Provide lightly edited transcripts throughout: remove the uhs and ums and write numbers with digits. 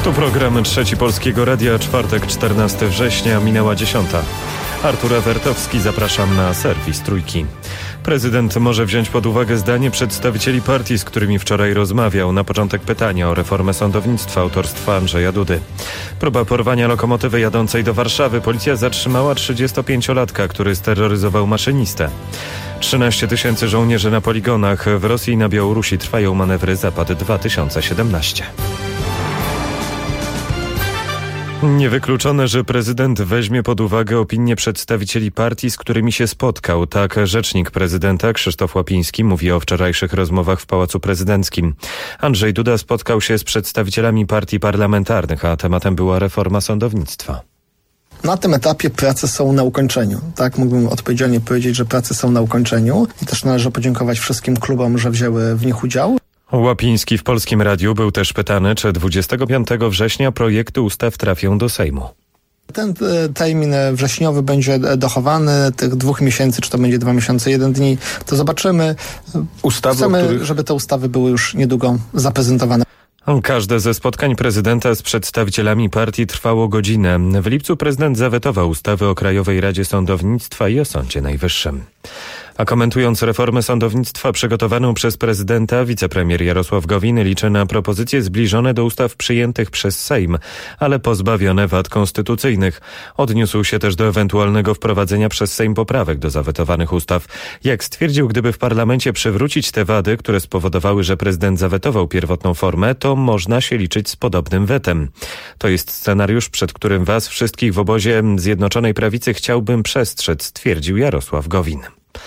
To program Trzeci Polskiego Radia, czwartek, 14 września, minęła 10. Artur Ewertowski, zapraszam na serwis Trójki. Prezydent może wziąć pod uwagę zdanie przedstawicieli partii, z którymi wczoraj rozmawiał. Na początek pytania o reformę sądownictwa autorstwa Andrzeja Dudy. Próba porwania lokomotywy jadącej do Warszawy. Policja zatrzymała 35-latka, który steroryzował maszynistę. 13 tysięcy żołnierzy na poligonach. W Rosji i na Białorusi trwają manewry Zapad 2017. Niewykluczone, że prezydent weźmie pod uwagę opinię przedstawicieli partii, z którymi się spotkał. Tak rzecznik prezydenta Krzysztof Łapiński mówi o wczorajszych rozmowach w Pałacu Prezydenckim. Andrzej Duda spotkał się z przedstawicielami partii parlamentarnych, a tematem była reforma sądownictwa. Na tym etapie prace są na ukończeniu. Tak, mógłbym odpowiedzialnie powiedzieć, że prace są na ukończeniu i też należy podziękować wszystkim klubom, że wzięły w nich udział. Łapiński w Polskim Radiu był też pytany, czy 25 września projekty ustaw trafią do Sejmu. Ten termin wrześniowy będzie dochowany, tych 2 miesięcy, czy to będzie 2 miesiące, 1 dzień, to zobaczymy. Chcemy, żeby te ustawy były już niedługo zaprezentowane. Każde ze spotkań prezydenta z przedstawicielami partii trwało godzinę. W lipcu prezydent zawetował ustawy o Krajowej Radzie Sądownictwa i o Sądzie Najwyższym. A komentując reformę sądownictwa przygotowaną przez prezydenta, wicepremier Jarosław Gowin liczy na propozycje zbliżone do ustaw przyjętych przez Sejm, ale pozbawione wad konstytucyjnych. Odniósł się też do ewentualnego wprowadzenia przez Sejm poprawek do zawetowanych ustaw. Jak stwierdził, gdyby w parlamencie przywrócić te wady, które spowodowały, że prezydent zawetował pierwotną formę, to można się liczyć z podobnym wetem. To jest scenariusz, przed którym was wszystkich w obozie Zjednoczonej Prawicy chciałbym przestrzec, stwierdził Jarosław Gowin.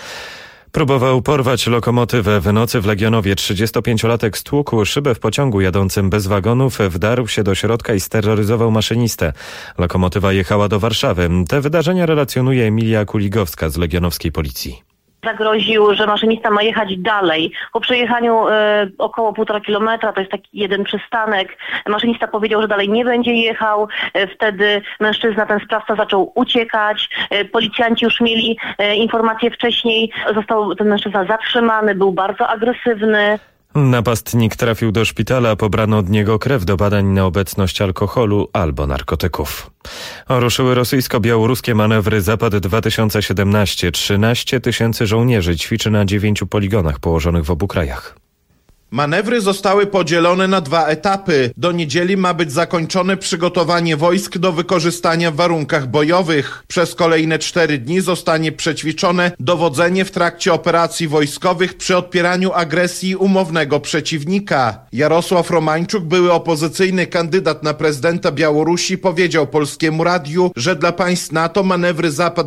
Próbował porwać lokomotywę. W nocy w Legionowie 35-latek stłukł szybę w pociągu jadącym bez wagonów, wdarł się do środka i steroryzował maszynistę. Lokomotywa jechała do Warszawy. Te wydarzenia relacjonuje Emilia Kuligowska z legionowskiej policji. Zagroził, że maszynista ma jechać dalej. Po przejechaniu około 1,5 kilometra, to jest taki jeden przystanek, maszynista powiedział, że dalej nie będzie jechał. Wtedy mężczyzna, ten sprawca, zaczął uciekać. Policjanci już mieli informacje wcześniej. Został ten mężczyzna zatrzymany, był bardzo agresywny. Napastnik trafił do szpitala, pobrano od niego krew do badań na obecność alkoholu albo narkotyków. Ruszyły rosyjsko-białoruskie manewry Zapad 2017. 13 tysięcy żołnierzy ćwiczy na 9 poligonach położonych w obu krajach. Manewry zostały podzielone na 2 etapy. Do niedzieli ma być zakończone przygotowanie wojsk do wykorzystania w warunkach bojowych. Przez kolejne 4 dni zostanie przećwiczone dowodzenie w trakcie operacji wojskowych przy odpieraniu agresji umownego przeciwnika. Jarosław Romańczuk, były opozycyjny kandydat na prezydenta Białorusi, powiedział Polskiemu Radiu, że dla państw NATO manewry Zapad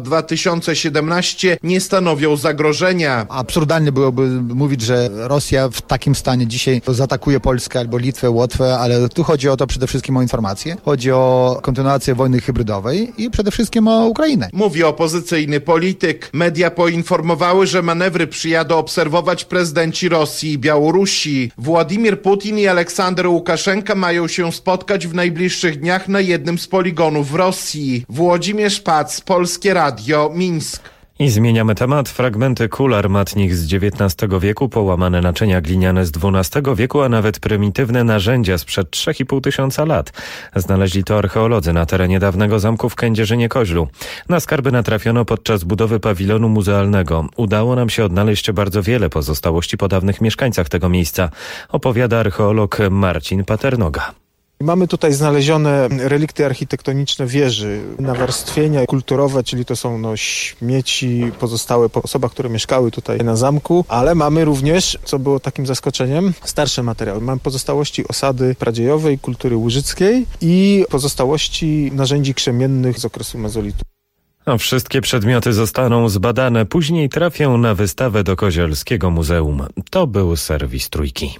2017 nie stanowią zagrożenia. Absurdalnie byłoby mówić, że Rosja w takim stanie dzisiaj zaatakuje Polskę albo Litwę, Łotwę, ale tu chodzi o to przede wszystkim o informacje. Chodzi o kontynuację wojny hybrydowej i przede wszystkim o Ukrainę. Mówi opozycyjny polityk. Media poinformowały, że manewry przyjadą obserwować prezydenci Rosji i Białorusi. Władimir Putin i Aleksander Łukaszenka mają się spotkać w najbliższych dniach na jednym z poligonów w Rosji. Włodzimierz Pac, Polskie Radio, Mińsk. I zmieniamy temat. Fragmenty kul armatnich z XIX wieku, połamane naczynia gliniane z XII wieku, a nawet prymitywne narzędzia sprzed 3,5 tysiąca lat. Znaleźli to archeolodzy na terenie dawnego zamku w Kędzierzynie-Koźlu. Na skarby natrafiono podczas budowy pawilonu muzealnego. Udało nam się odnaleźć bardzo wiele pozostałości po dawnych mieszkańcach tego miejsca, opowiada archeolog Marcin Paternoga. Mamy tutaj znalezione relikty architektoniczne wieży, nawarstwienia kulturowe, czyli to są śmieci pozostałe po osobach, które mieszkały tutaj na zamku, ale mamy również, co było takim zaskoczeniem, starsze materiały. Mamy pozostałości osady pradziejowej, kultury łużyckiej i pozostałości narzędzi krzemiennych z okresu mezolitu. Wszystkie przedmioty zostaną zbadane, później trafią na wystawę do Kozielskiego Muzeum. To był serwis Trójki.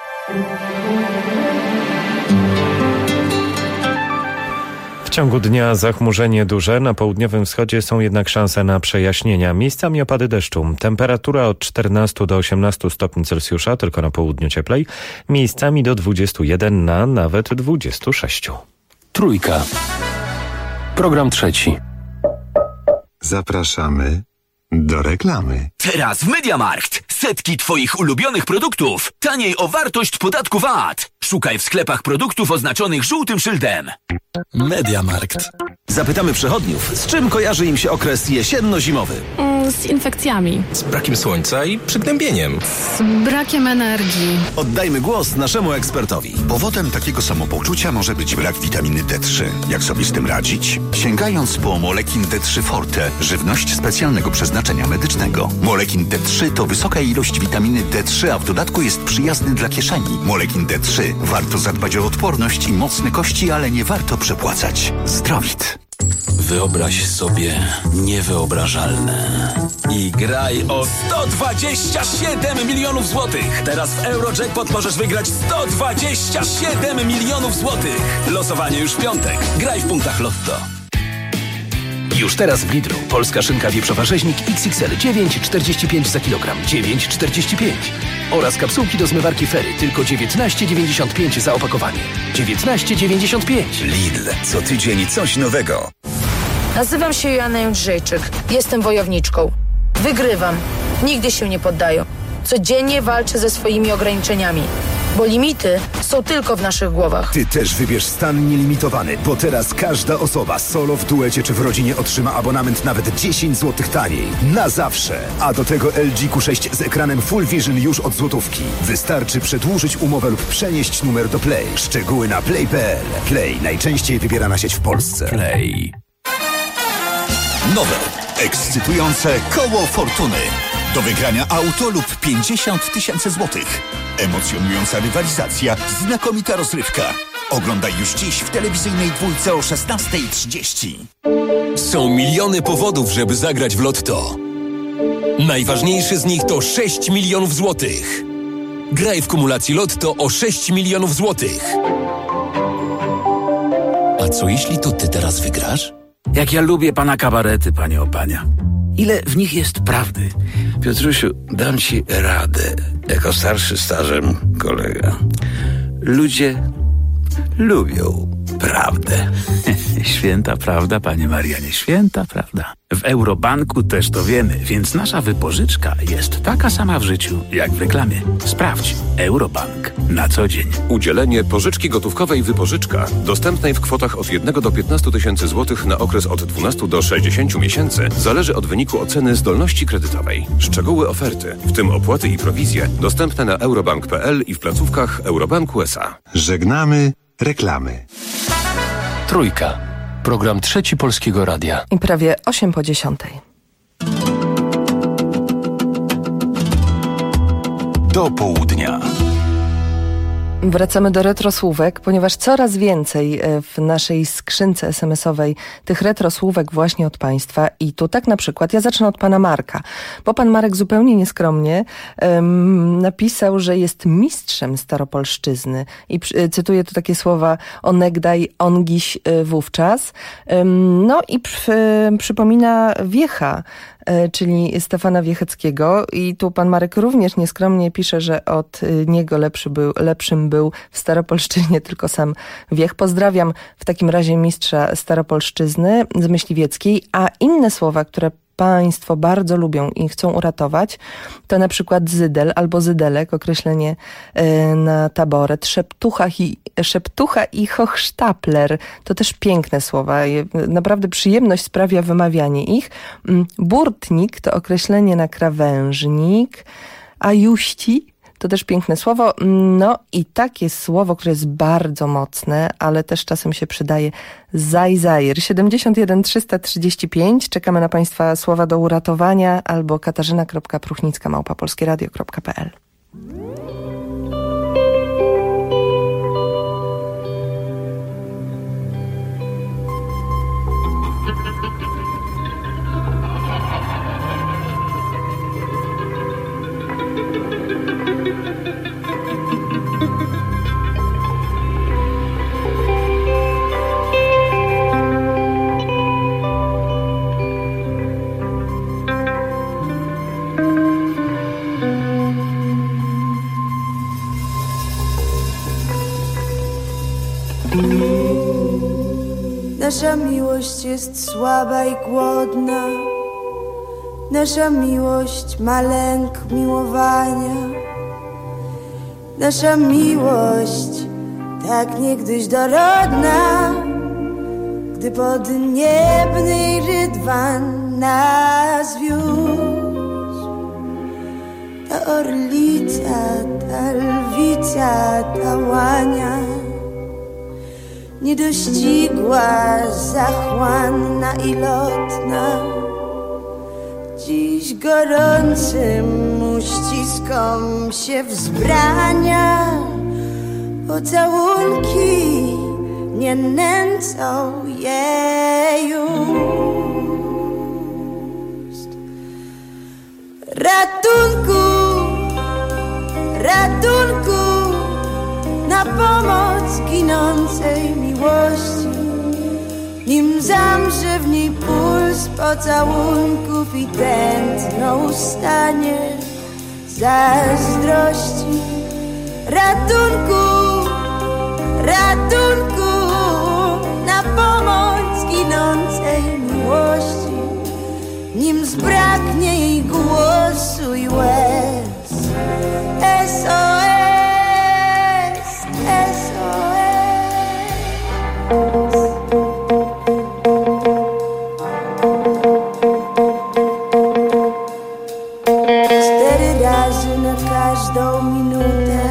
W ciągu dnia zachmurzenie duże, na południowym wschodzie są jednak szanse na przejaśnienia. Miejscami opady deszczu. Temperatura od 14 do 18 stopni Celsjusza, tylko na południu cieplej. Miejscami do 21 na nawet 26. Trójka. Program trzeci. Zapraszamy do reklamy. Teraz w MediaMarkt. setki Twoich ulubionych produktów taniej o wartość podatku VAT. Szukaj w sklepach produktów oznaczonych żółtym szyldem. MediaMarkt. Zapytamy przechodniów, z czym kojarzy im się okres jesienno-zimowy? Z infekcjami. Z brakiem słońca i przygnębieniem. Z brakiem energii. Oddajmy głos naszemu ekspertowi. Powodem takiego samopoczucia może być brak witaminy D3. Jak sobie z tym radzić? Sięgając po Molekin D3 Forte, żywność specjalnego przeznaczenia medycznego. Molekin D3 to wysoka ilość witaminy D3, a w dodatku jest przyjazny dla kieszeni. Molekin D3. Warto zadbać o odporność i mocne kości, ale nie warto przepłacać. Zdrowit. Wyobraź sobie niewyobrażalne. I graj o 127 milionów złotych. Teraz w Eurojackpot możesz wygrać 127 milionów złotych. Losowanie już w piątek. Graj w punktach Lotto. Już teraz w Lidlu polska szynka wieprzowa rzeźnik XXL 9,45 za kilogram, 9,45. Oraz kapsułki do zmywarki Fery, tylko 19,95 za opakowanie. 19,95. Lidl. Co tydzień coś nowego. Nazywam się Joanna Jędrzejczyk. Jestem wojowniczką. Wygrywam. Nigdy się nie poddaję. Codziennie walczę ze swoimi ograniczeniami. Bo limity są tylko w naszych głowach. Ty też wybierz stan nielimitowany, bo teraz każda osoba solo, w duecie czy w rodzinie otrzyma abonament nawet 10 zł taniej. Na zawsze. A do tego LG Q6 z ekranem Full Vision już od złotówki. Wystarczy przedłużyć umowę lub przenieść numer do Play. Szczegóły na play.pl. Play. Najczęściej wybierana sieć w Polsce. Play. Nowe, ekscytujące koło fortuny. Do wygrania auto lub 50 000 złotych. Emocjonująca rywalizacja, znakomita rozrywka. Oglądaj już dziś w telewizyjnej dwójce o 16:30. Są miliony powodów, żeby zagrać w Lotto. Najważniejszy z nich to 6 milionów złotych. Graj w kumulacji Lotto o 6 milionów złotych. A co jeśli to ty teraz wygrasz? Jak ja lubię pana kabarety, panie Opania. Ile w nich jest prawdy? Piotrusiu, dam ci radę, jako starszy stażem kolega. Ludzie lubią prawdę. Święta prawda, panie Marianie, święta prawda. W Eurobanku też to wiemy, więc nasza wypożyczka jest taka sama w życiu, jak w reklamie. Sprawdź. Eurobank. Na co dzień. Udzielenie pożyczki gotówkowej Wypożyczka, dostępnej w kwotach od 1 do 15 000 złotych na okres od 12 do 60 miesięcy, zależy od wyniku oceny zdolności kredytowej. Szczegóły oferty, w tym opłaty i prowizje, dostępne na eurobank.pl i w placówkach Eurobanku S.A. Żegnamy reklamy. Trójka. Program Trzeci Polskiego Radia. I prawie 8:10. Do południa. Wracamy do retrosłówek, ponieważ coraz więcej w naszej skrzynce SMS-owej tych retrosłówek właśnie od Państwa. I tu tak na przykład, ja zacznę od pana Marka, bo pan Marek zupełnie nieskromnie napisał, że jest mistrzem staropolszczyzny. I cytuję tu takie słowa: onegdaj, ongiś, wówczas. No i przypomina Wiecha, czyli Stefana Wiecheckiego. I tu pan Marek również nieskromnie pisze, że od niego lepszym był w Staropolszczyźnie tylko sam Wiech. Pozdrawiam w takim razie mistrza Staropolszczyzny z Myśliwieckiej. A inne słowa, które Państwo bardzo lubią i chcą uratować, to na przykład zydel albo zydelek, określenie na taboret, szeptucha i hochsztapler. To też piękne słowa. Naprawdę przyjemność sprawia wymawianie ich. Burtnik to określenie na krawężnik, a juści to też piękne słowo. No i takie słowo, które jest bardzo mocne, ale też czasem się przydaje, zajzajer. 71 335. Czekamy na Państwa słowa do uratowania albo katarzyna.pruchnicka@polskieradio.pl. Nasza miłość jest słaba i głodna, Nasza miłość ma lęk miłowania. Nasza miłość tak niegdyś dorodna, gdy podniebny rydwan nas wiózł. Ta orlica, ta lwica, ta łania niedościgła, zachłanna i lotna, dziś gorącym uściskom się wzbrania. Pocałunki nie nęcą jej ust. Ratunku, ratunku, na pomoc ginącej miłości, nim zamrze w niej puls pocałunków i tętno ustanie zazdrości. Ratunku, ratunku, na pomoc ginącej miłości, nim zbraknie jej głosu i łez. SOS, SOS. Każdą minutę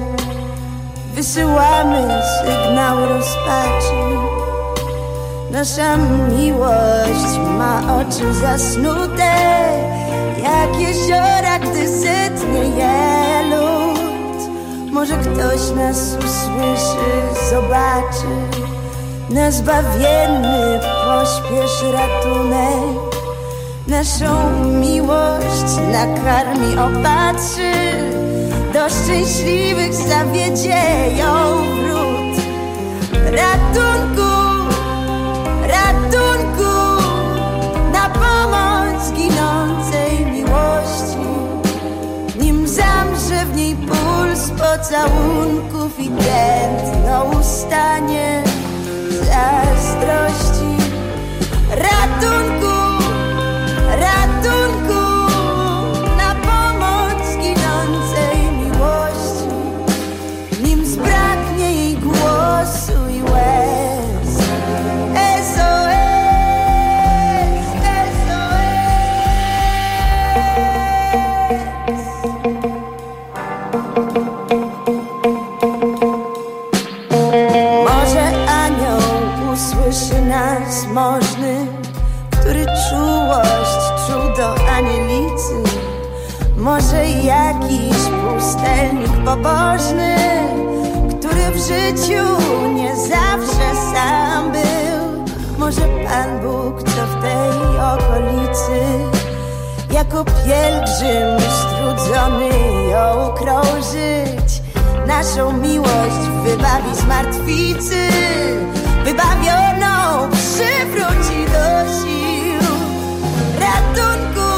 wysyłamy sygnał rozpaczy. Nasza miłość ma oczy zasnute jak jeziora, gdy sytnie je lód. Może ktoś nas usłyszy, zobaczy. Na zbawienny pośpiesz ratunek. Naszą miłość nakarmi, opatrzy. Do szczęśliwych zawiedzie ją wrót. Ratunku, ratunku, na pomoc ginącej miłości, nim zamrze w niej puls pocałunków i tętno ustanie zazdrości. Ratunku, ratunku, na pomoc ginącej miłości, nim zbraknie jej głosu i łez. SOS, Może anioł usłyszy nas możny, który czułość czuł do anielicy. Może jakiś pustelnik pobożny, który w życiu nie zawsze sam był. Może Pan Bóg, co w tej okolicy, jako pielgrzym strudzony ją krążyć, naszą miłość wybawi z martwicy, wybawioną przywróci do sił. Ratunku,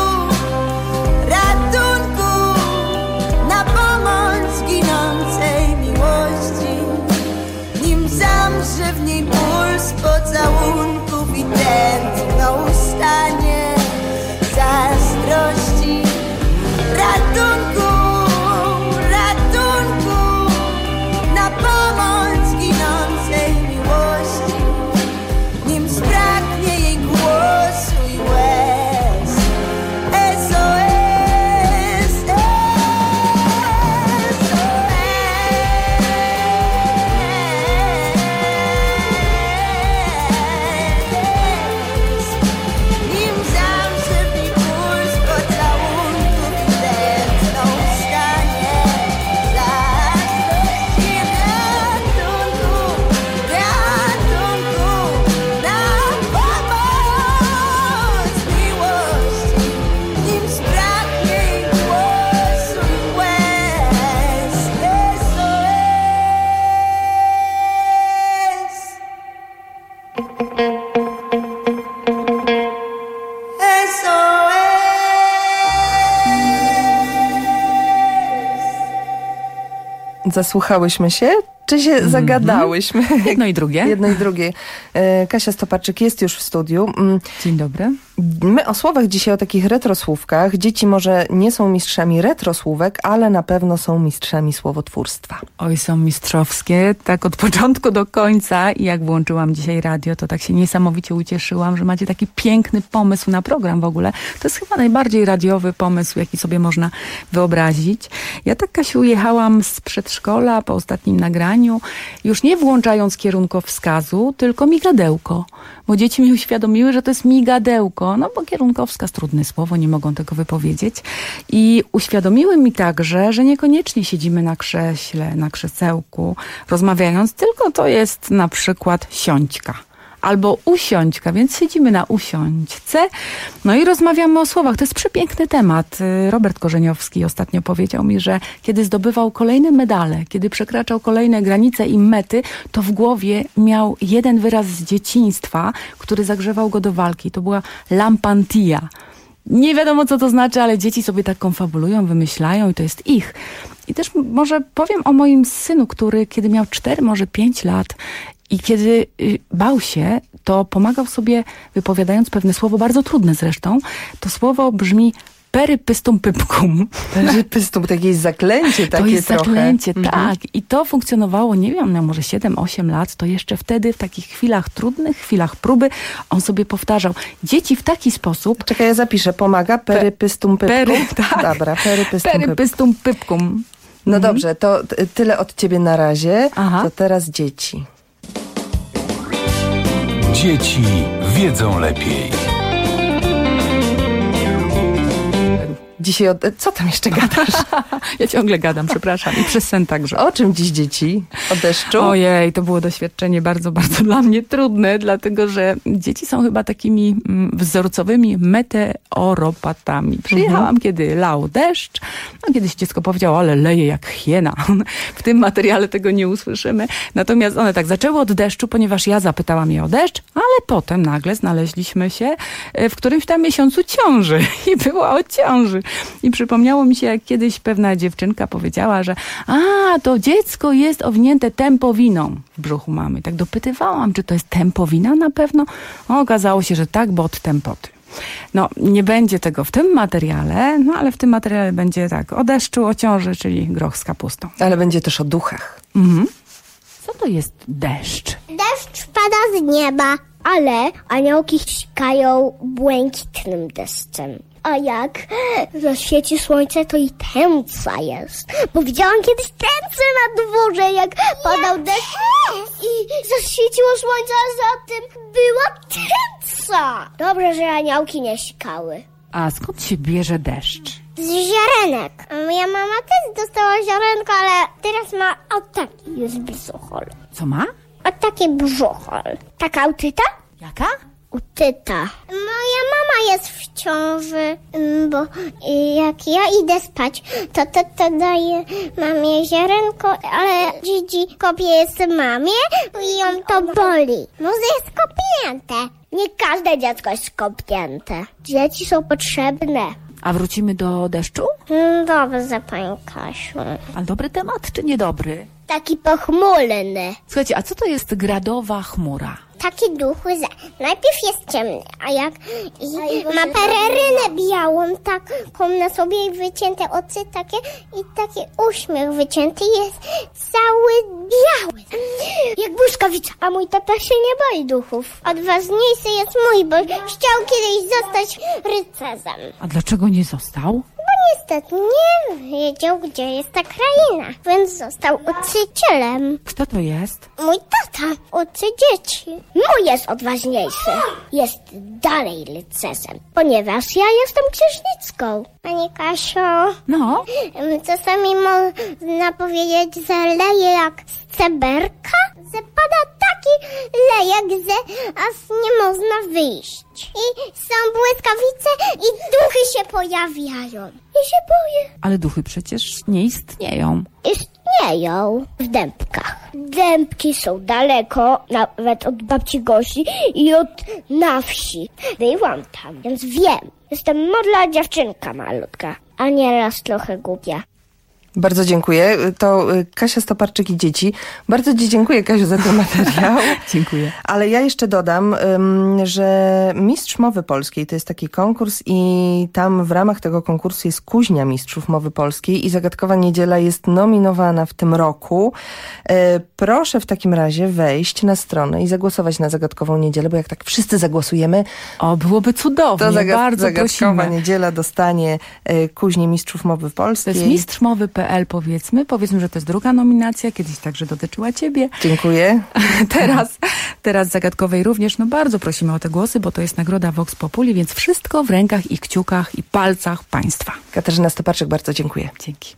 ratunku, na pomoc ginącej miłości, nim zamrze w niej puls pocałunków i tętno ustanie zazdrości. Ratunku, ratunku, na pomoc ginącej miłości, nim zbraknie jej głosu i łez. SOS, nim zamrze w niej puls pocałunków i tętno ustanie zazdrości. Ratunku, ratunku, na pomoc miłości, nim zbraknie jej głosu i łez. Zasłuchałyśmy się Czy się zagadałyśmy? Jedno i drugie. Jedno i drugie. Kasia Stoparczyk jest już w studiu. Dzień dobry. My o słowach dzisiaj, o takich retrosłówkach. Dzieci może nie są mistrzami retrosłówek, ale na pewno są mistrzami słowotwórstwa. Oj, są mistrzowskie, tak od początku do końca. I jak włączyłam dzisiaj radio, to tak się niesamowicie ucieszyłam, że macie taki piękny pomysł na program w ogóle. To jest chyba najbardziej radiowy pomysł, jaki sobie można wyobrazić. Ja tak, Kasiu, jechałam z przedszkola po ostatnim nagraniu, już nie włączając kierunkowskazu, tylko migadełko. Bo dzieci mi uświadomiły, że to jest migadełko. No bo kierunkowskaz, trudne słowo, nie mogą tego wypowiedzieć. I uświadomiły mi także, że niekoniecznie siedzimy na krześle, na krzesełku, rozmawiając, tylko to jest na przykład siąćka. Albo usiąćka, więc siedzimy na usiąćce. No i rozmawiamy o słowach. To jest przepiękny temat. Robert Korzeniowski ostatnio powiedział mi, że kiedy zdobywał kolejne medale, kiedy przekraczał kolejne granice i mety, to w głowie miał jeden wyraz z dzieciństwa, który zagrzewał go do walki. To była lampantia. Nie wiadomo, co to znaczy, ale dzieci sobie tak konfabulują, wymyślają i to jest ich. I też może powiem o moim synu, który kiedy miał 4, może 5 lat i kiedy bał się, to pomagał sobie wypowiadając pewne słowo, bardzo trudne zresztą. To słowo brzmi perypystum pypkum. Perypystum, to jakieś zaklęcie takie. To jest trochę. zaklęcie, tak. I to funkcjonowało, nie wiem, może 7-8 lat, to jeszcze wtedy w takich chwilach trudnych, chwilach próby, on sobie powtarzał. Dzieci w taki sposób... Czekaj, ja zapiszę. Pomaga perypystum pypkum. Tak. Dobra, perypystum pypkum. No dobrze, to tyle od ciebie na razie. Aha. To teraz dzieci. Dzieci wiedzą lepiej. Dzisiaj co tam jeszcze gadasz? Ja ciągle gadam, przepraszam. I przez sen także. O czym dziś dzieci? O deszczu? Ojej, to było doświadczenie bardzo, bardzo dla mnie trudne, dlatego że dzieci są chyba takimi wzorcowymi meteoropatami. Przyjechałam, kiedy lał deszcz. No, kiedyś dziecko powiedziało, ale leje jak hiena. W tym materiale tego nie usłyszymy. Natomiast one tak zaczęły od deszczu, ponieważ ja zapytałam je o deszcz, ale potem nagle znaleźliśmy się w którymś tam miesiącu ciąży. I była o ciąży. I przypomniało mi się, jak kiedyś pewna dziewczynka powiedziała, że to dziecko jest owinięte tępowiną w brzuchu mamy. Tak dopytywałam, czy to jest tępowina na pewno. Okazało się, że tak, bo od tępoty. No, nie będzie tego w tym materiale, no ale w tym materiale będzie tak, o deszczu, o ciąży, czyli groch z kapustą. Ale będzie też o duchach. Co to jest deszcz? Deszcz pada z nieba, ale aniołki ścikają błękitnym deszczem. A jak zaświeci słońce, to i tęca jest. Bo widziałam kiedyś tęcę na dworze, jak padał deszcz i zaświeciło słońce, a za tym była tęca. Dobrze, że aniołki nie sikały. A skąd się bierze deszcz? Z ziarenek. Moja mama też dostała ziarenko, ale teraz ma taki już brzuchol. Co ma? Taki brzuchol. Taka utyta? Jaka? Utyta. Moja mama jest w ciąży, bo jak ja idę spać, to daję mamie ziarenko, ale dzidzi jest mamie i ją to boli. Może jest kopnięte. Nie każde dziecko jest kopnięte. Dzieci są potrzebne. A wrócimy do deszczu? Dobrze, pani Kasiu. A dobry temat czy niedobry? Taki pochmurny. Słuchajcie, a co to jest gradowa chmura? Taki duch łza. Najpierw jest ciemny, a jak ma pererynę białą, taką na sobie wycięte oczy takie i taki uśmiech wycięty jest cały biały. Jak błyskawica. A mój tata się nie boi duchów. Odważniejszy jest mój, bo chciał kiedyś zostać rycerzem. A dlaczego nie został? Niestety nie wiedział, gdzie jest ta kraina, więc został uczycielem. Kto to jest? Mój tata uczy dzieci. Mój jest odważniejszy. Jest dalej rycerzem, ponieważ ja jestem księżniczką. Pani Kasio, no? Czasami można powiedzieć, że leje jak z ceberka, że pada taki lejek, że aż nie można wyjść. I są błyskawice i duchy się pojawiają. I się boję. Ale duchy przecież nie istnieją. Istnieją w dębkach. Dębki są daleko, nawet od babci Gosi i od na wsi. Byłam tam, więc wiem. Jestem modla dziewczynka malutka, a nieraz trochę głupia. Bardzo dziękuję. To Kasia Stoparczyk i dzieci. Bardzo Ci dziękuję, Kasiu, za ten materiał. Dziękuję. Ale ja jeszcze dodam, że Mistrz Mowy Polskiej to jest taki konkurs i tam w ramach tego konkursu jest Kuźnia Mistrzów Mowy Polskiej i Zagadkowa Niedziela jest nominowana w tym roku. Proszę w takim razie wejść na stronę i zagłosować na Zagadkową Niedzielę, bo jak tak wszyscy zagłosujemy... O, byłoby cudownie, to bardzo Zagadkowa prosimy. Niedziela dostanie Kuźnię Mistrzów Mowy Polskiej. To jest mistrzmowy.pl, powiedzmy, że to jest druga nominacja, kiedyś także dotyczyła ciebie. Dziękuję. Teraz Zagadkowej również, bardzo prosimy o te głosy, bo to jest nagroda Vox Populi, więc wszystko w rękach i kciukach i palcach państwa. Katarzyna Stoparczyk, bardzo dziękuję. Dzięki.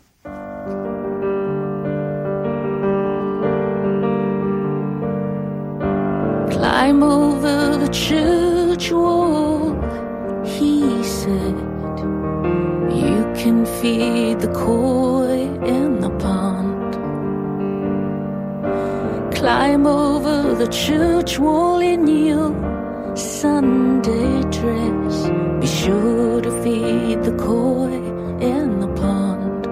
Climb over the church wall, he said. You can feed the koi in the pond. Climb over the church wall in your Sunday dress. Be sure to feed the koi in the pond.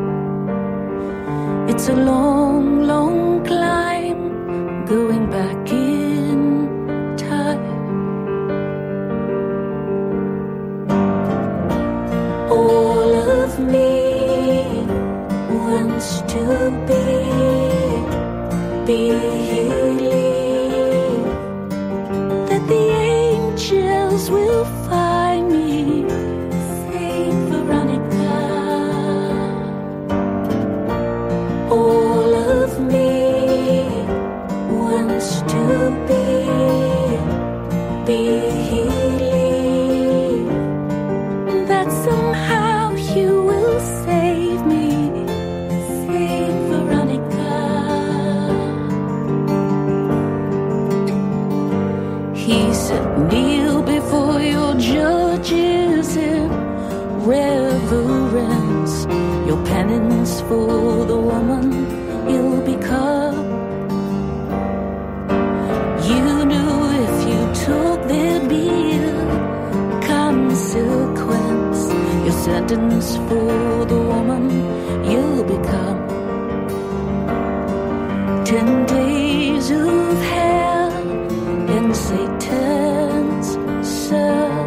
It's a long, long climb going back in time. All of me wants to believe that the angels will find me, Saint Veronica. All of me wants to believe that somehow you will save me, Saint Veronica. He said, kneel before your judges in reverence, your penance for the woman you'll become. You knew if you took there'd be a consequence, your sentence for the woman you'll become. 10 days of hell in Satan's cell.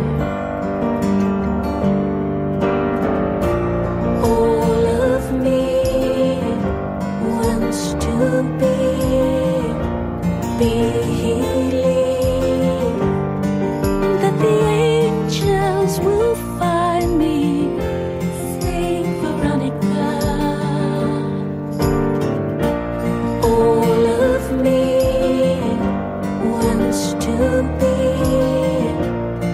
All of me wants to believe that the angels will find me, Saint Veronica. All of me wants to believe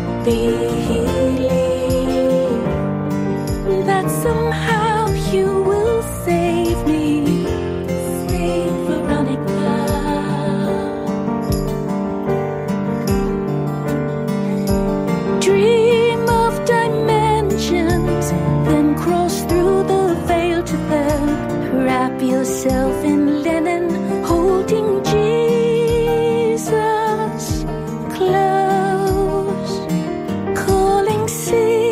that somehow you will save me, Saint Veronica. Dream of dimensions, then cross through the veil to them. Wrap yourself in linen, holding Jesus close, calling seed,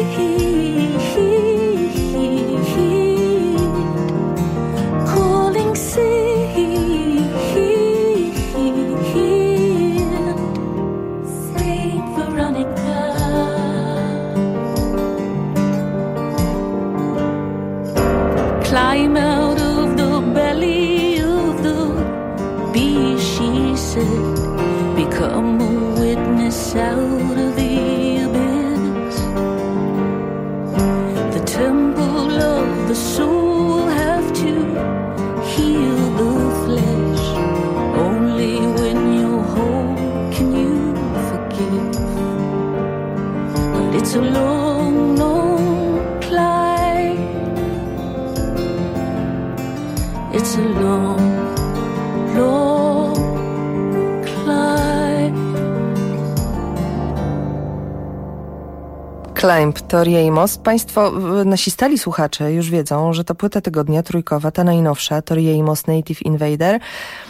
calling seed, Saint Veronica. Climb out of the belly of the beast, she said. Become a witness out of the abyss. The temple of the soul have to heal the flesh. Only when you're whole can you forgive. But it's a long, long climb. It's a long, long climb. Climb to Amos. Państwo, nasi stali słuchacze już wiedzą, że to płyta tygodnia trójkowa, ta najnowsza, to Amos Native Invader.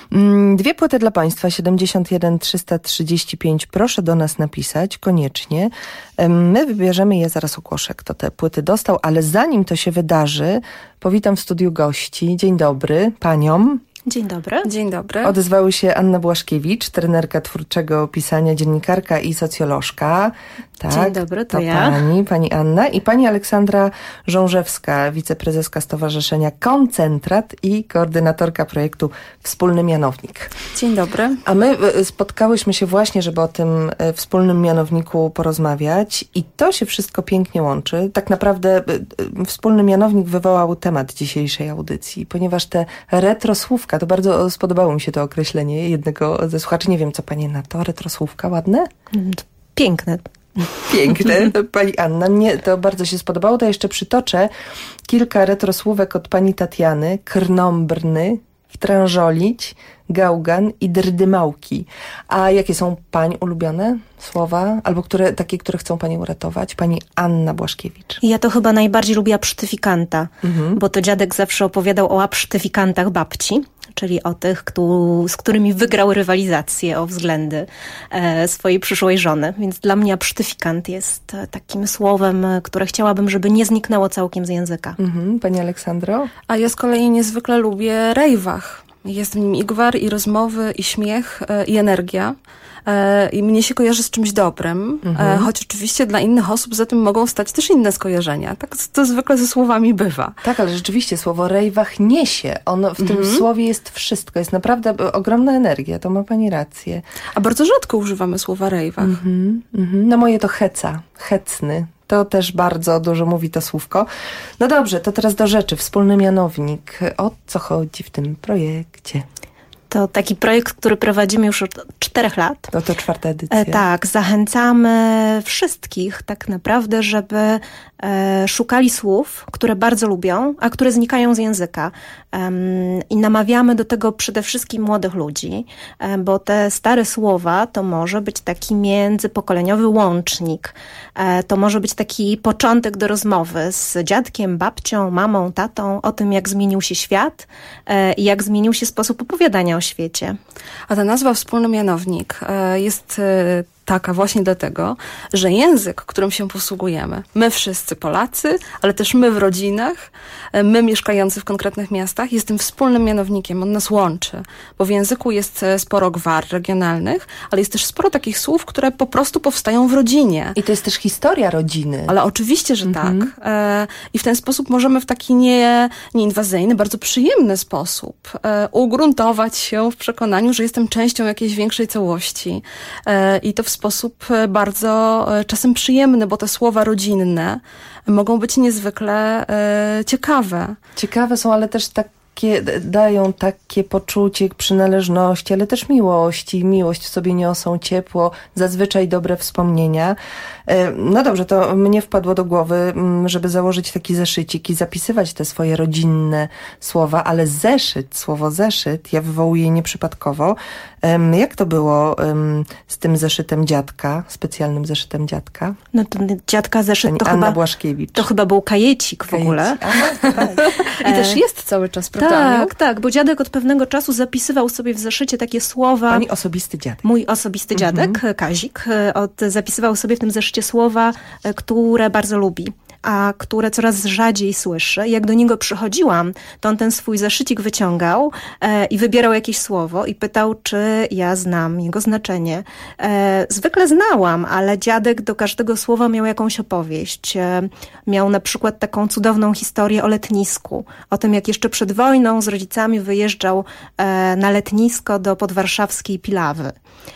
2 płyty dla Państwa, 71 335. Proszę do nas napisać, koniecznie. My wybierzemy je, zaraz ogłoszę, kto te płyty dostał, ale zanim to się wydarzy, powitam w studiu gości. Dzień dobry paniom. Dzień dobry. Dzień dobry. Odezwały się Anna Błaszkiewicz, trenerka twórczego pisania, dziennikarka i socjolożka. Tak, dzień dobry, to ja. Pani Anna i pani Aleksandra Żążewska, wiceprezeska Stowarzyszenia Koncentrat i koordynatorka projektu Wspólny Mianownik. Dzień dobry. A my spotkałyśmy się właśnie, żeby o tym wspólnym mianowniku porozmawiać i to się wszystko pięknie łączy. Tak naprawdę Wspólny Mianownik wywołał temat dzisiejszej audycji, ponieważ te retrosłówka, to bardzo spodobało mi się to określenie jednego ze słuchaczy. Nie wiem, co pani na to, retrosłówka, ładne? Piękne. Piękne. Pani Anna, mnie to bardzo się spodobało. To jeszcze przytoczę kilka retrosłówek od pani Tatiany. Krnąbrny, wtrążolić, gałgan i drdymałki. A jakie są pań ulubione słowa? Albo takie, które chcą pani uratować? Pani Anna Błaszkiewicz. Ja to chyba najbardziej lubię apsztyfikanta, bo to dziadek zawsze opowiadał o apsztyfikantach babci, czyli o tych, z którymi wygrał rywalizację o względy swojej przyszłej żony. Więc dla mnie apsztyfikant jest takim słowem, które chciałabym, żeby nie zniknęło całkiem z języka. Pani Aleksandro? A ja z kolei niezwykle lubię rejwach. Jest w nim i gwar, i rozmowy, i śmiech, i energia. I mnie się kojarzy z czymś dobrym, choć oczywiście dla innych osób za tym mogą stać też inne skojarzenia. Tak to zwykle ze słowami bywa. Tak, ale rzeczywiście słowo rejwach niesie. Ono w tym słowie jest wszystko. Jest naprawdę ogromna energia, to ma pani rację. A bardzo rzadko używamy słowa rejwach. No moje to heca, hecny. To też bardzo dużo mówi to słówko. No dobrze, to teraz do rzeczy. Wspólny mianownik. O co chodzi w tym projekcie? To taki projekt, który prowadzimy już od 4 lat. To 4. edycja. Tak, zachęcamy wszystkich tak naprawdę, żeby szukali słów, które bardzo lubią, a które znikają z języka. I namawiamy do tego przede wszystkim młodych ludzi, bo te stare słowa to może być taki międzypokoleniowy łącznik. To może być taki początek do rozmowy z dziadkiem, babcią, mamą, tatą o tym, jak zmienił się świat i jak zmienił się sposób opowiadania o świecie. A ta nazwa Wspólny Mianownik jest taka właśnie dlatego, że język, którym się posługujemy, my wszyscy Polacy, ale też my w rodzinach, my mieszkający w konkretnych miastach, jest tym wspólnym mianownikiem, on nas łączy, bo w języku jest sporo gwar regionalnych, ale jest też sporo takich słów, które po prostu powstają w rodzinie. I to jest też historia rodziny. Ale oczywiście, że tak. I w ten sposób możemy w taki nieinwazyjny, bardzo przyjemny sposób ugruntować się w przekonaniu, że jestem częścią jakiejś większej całości. I to w sposób bardzo czasem przyjemny, bo te słowa rodzinne mogą być niezwykle ciekawe. Ciekawe są, ale też dają takie poczucie przynależności, ale też miłości. Miłość w sobie niosą, ciepło, zazwyczaj dobre wspomnienia. No dobrze, to mnie wpadło do głowy, żeby założyć taki zeszycik i zapisywać te swoje rodzinne słowa, ale słowo zeszyt, ja wywołuję nieprzypadkowo. Jak to było z tym zeszytem dziadka, specjalnym zeszytem dziadka? No to dziadka zeszyt Pani to Anna Błaszkiewicz. To chyba był kajecik w ogóle. Aha, tak. I też jest cały czas, prawda? Tak, bo dziadek od pewnego czasu zapisywał sobie w zeszycie takie słowa. Pani osobisty dziadek. Mój osobisty dziadek, Kazik, zapisywał sobie w tym zeszycie słowa, które bardzo lubi, a które coraz rzadziej słyszy. Jak do niego przychodziłam, to on ten swój zeszycik wyciągał i wybierał jakieś słowo i pytał, czy ja znam jego znaczenie. Zwykle znałam, ale dziadek do każdego słowa miał jakąś opowieść. Miał na przykład taką cudowną historię o letnisku. O tym, jak jeszcze przed wojną z rodzicami wyjeżdżał na letnisko do podwarszawskiej Pilawy.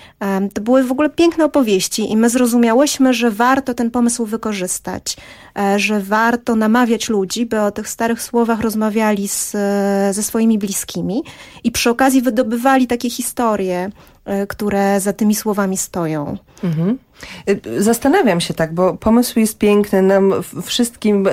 To były w ogóle piękne opowieści i my zrozumiałyśmy, że warto ten pomysł wykorzystać, że warto namawiać ludzi, by o tych starych słowach rozmawiali ze swoimi bliskimi i przy okazji wydobywali takie historie, które za tymi słowami stoją. Zastanawiam się tak, bo pomysł jest piękny, nam wszystkim,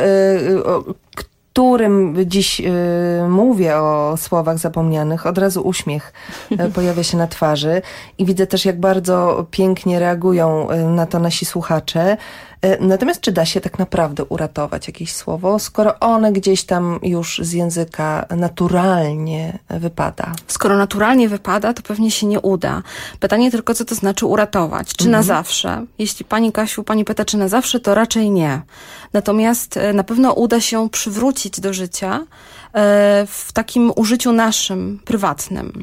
którym dziś mówię o słowach zapomnianych, od razu uśmiech pojawia się na twarzy i widzę też, jak bardzo pięknie reagują na to nasi słuchacze. Natomiast czy da się tak naprawdę uratować jakieś słowo, skoro one gdzieś tam już z języka naturalnie wypada? Skoro naturalnie wypada, to pewnie się nie uda. Pytanie tylko, co to znaczy uratować? Czy na zawsze? Jeśli pani Kasiu, pani pyta, czy na zawsze, to raczej nie. Natomiast na pewno uda się przywrócić do życia w takim użyciu naszym, prywatnym.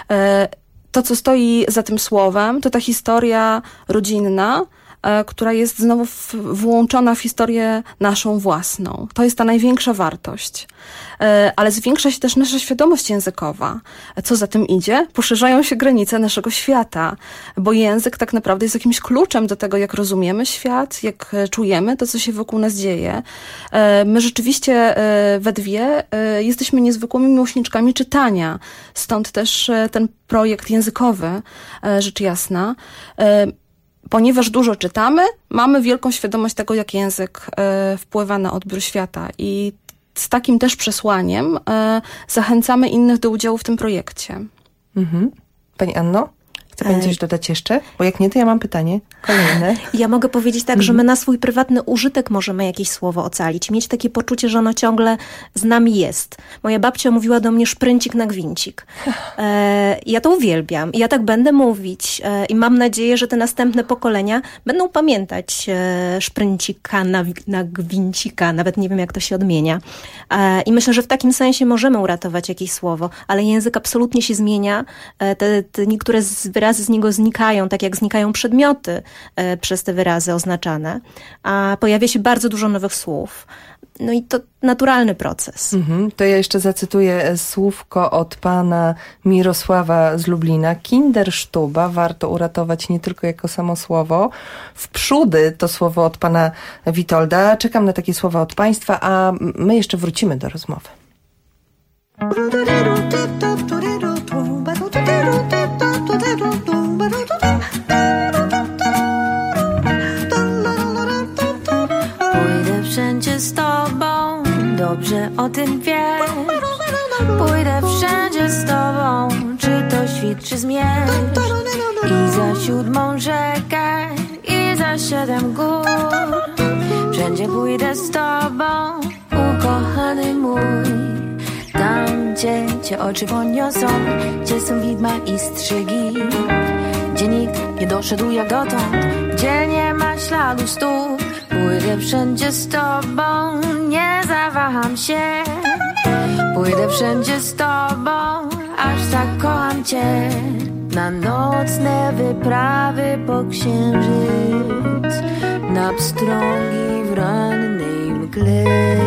To, co stoi za tym słowem, to ta historia rodzinna, która jest znowu włączona w historię naszą własną. To jest ta największa wartość. Ale zwiększa się też nasza świadomość językowa. Co za tym idzie? Poszerzają się granice naszego świata, bo język tak naprawdę jest jakimś kluczem do tego, jak rozumiemy świat, jak czujemy to, co się wokół nas dzieje. My rzeczywiście we dwie jesteśmy niezwykłymi miłośniczkami czytania. Stąd też ten projekt językowy, rzecz jasna. Ponieważ dużo czytamy, mamy wielką świadomość tego, jak język wpływa na odbiór świata i z takim też przesłaniem zachęcamy innych do udziału w tym projekcie. Pani Anno? Chce pani coś dodać jeszcze? Bo jak nie, to ja mam pytanie kolejne. Ja mogę powiedzieć tak, że my na swój prywatny użytek możemy jakieś słowo ocalić. Mieć takie poczucie, że ono ciągle z nami jest. Moja babcia mówiła do mnie szpryncik na gwincik. Ja to uwielbiam. I ja tak będę mówić. I mam nadzieję, że te następne pokolenia będą pamiętać szpryncika na gwincika. Nawet nie wiem, jak to się odmienia. I myślę, że w takim sensie możemy uratować jakieś słowo. Ale język absolutnie się zmienia. Te niektóre wyrazy z niego znikają, tak jak znikają przedmioty przez te wyrazy oznaczane, a pojawia się bardzo dużo nowych słów. No i to naturalny proces. To ja jeszcze zacytuję słówko od pana Mirosława z Lublina. Kindersztuba warto uratować nie tylko jako samo słowo. Wprzódy to słowo od pana Witolda. Czekam na takie słowa od państwa, a my jeszcze wrócimy do rozmowy. Pójdę wszędzie z tobą, dobrze o tym wiesz. Pójdę wszędzie z tobą, czy to świt, czy zmierz. I za 7 rzekę, i za 7 gór. Wszędzie pójdę z tobą, ukochany mój. Tam, gdzie cię oczy poniosą, gdzie są widma i strzygi, gdzie nikt nie doszedł jak dotąd, gdzie nie ma śladu stóp. Pójdę wszędzie z tobą, nie zawaham się. Pójdę wszędzie z tobą, aż zakocham cię. Na nocne wyprawy po księżyc, na pstrągi w rannej mgle.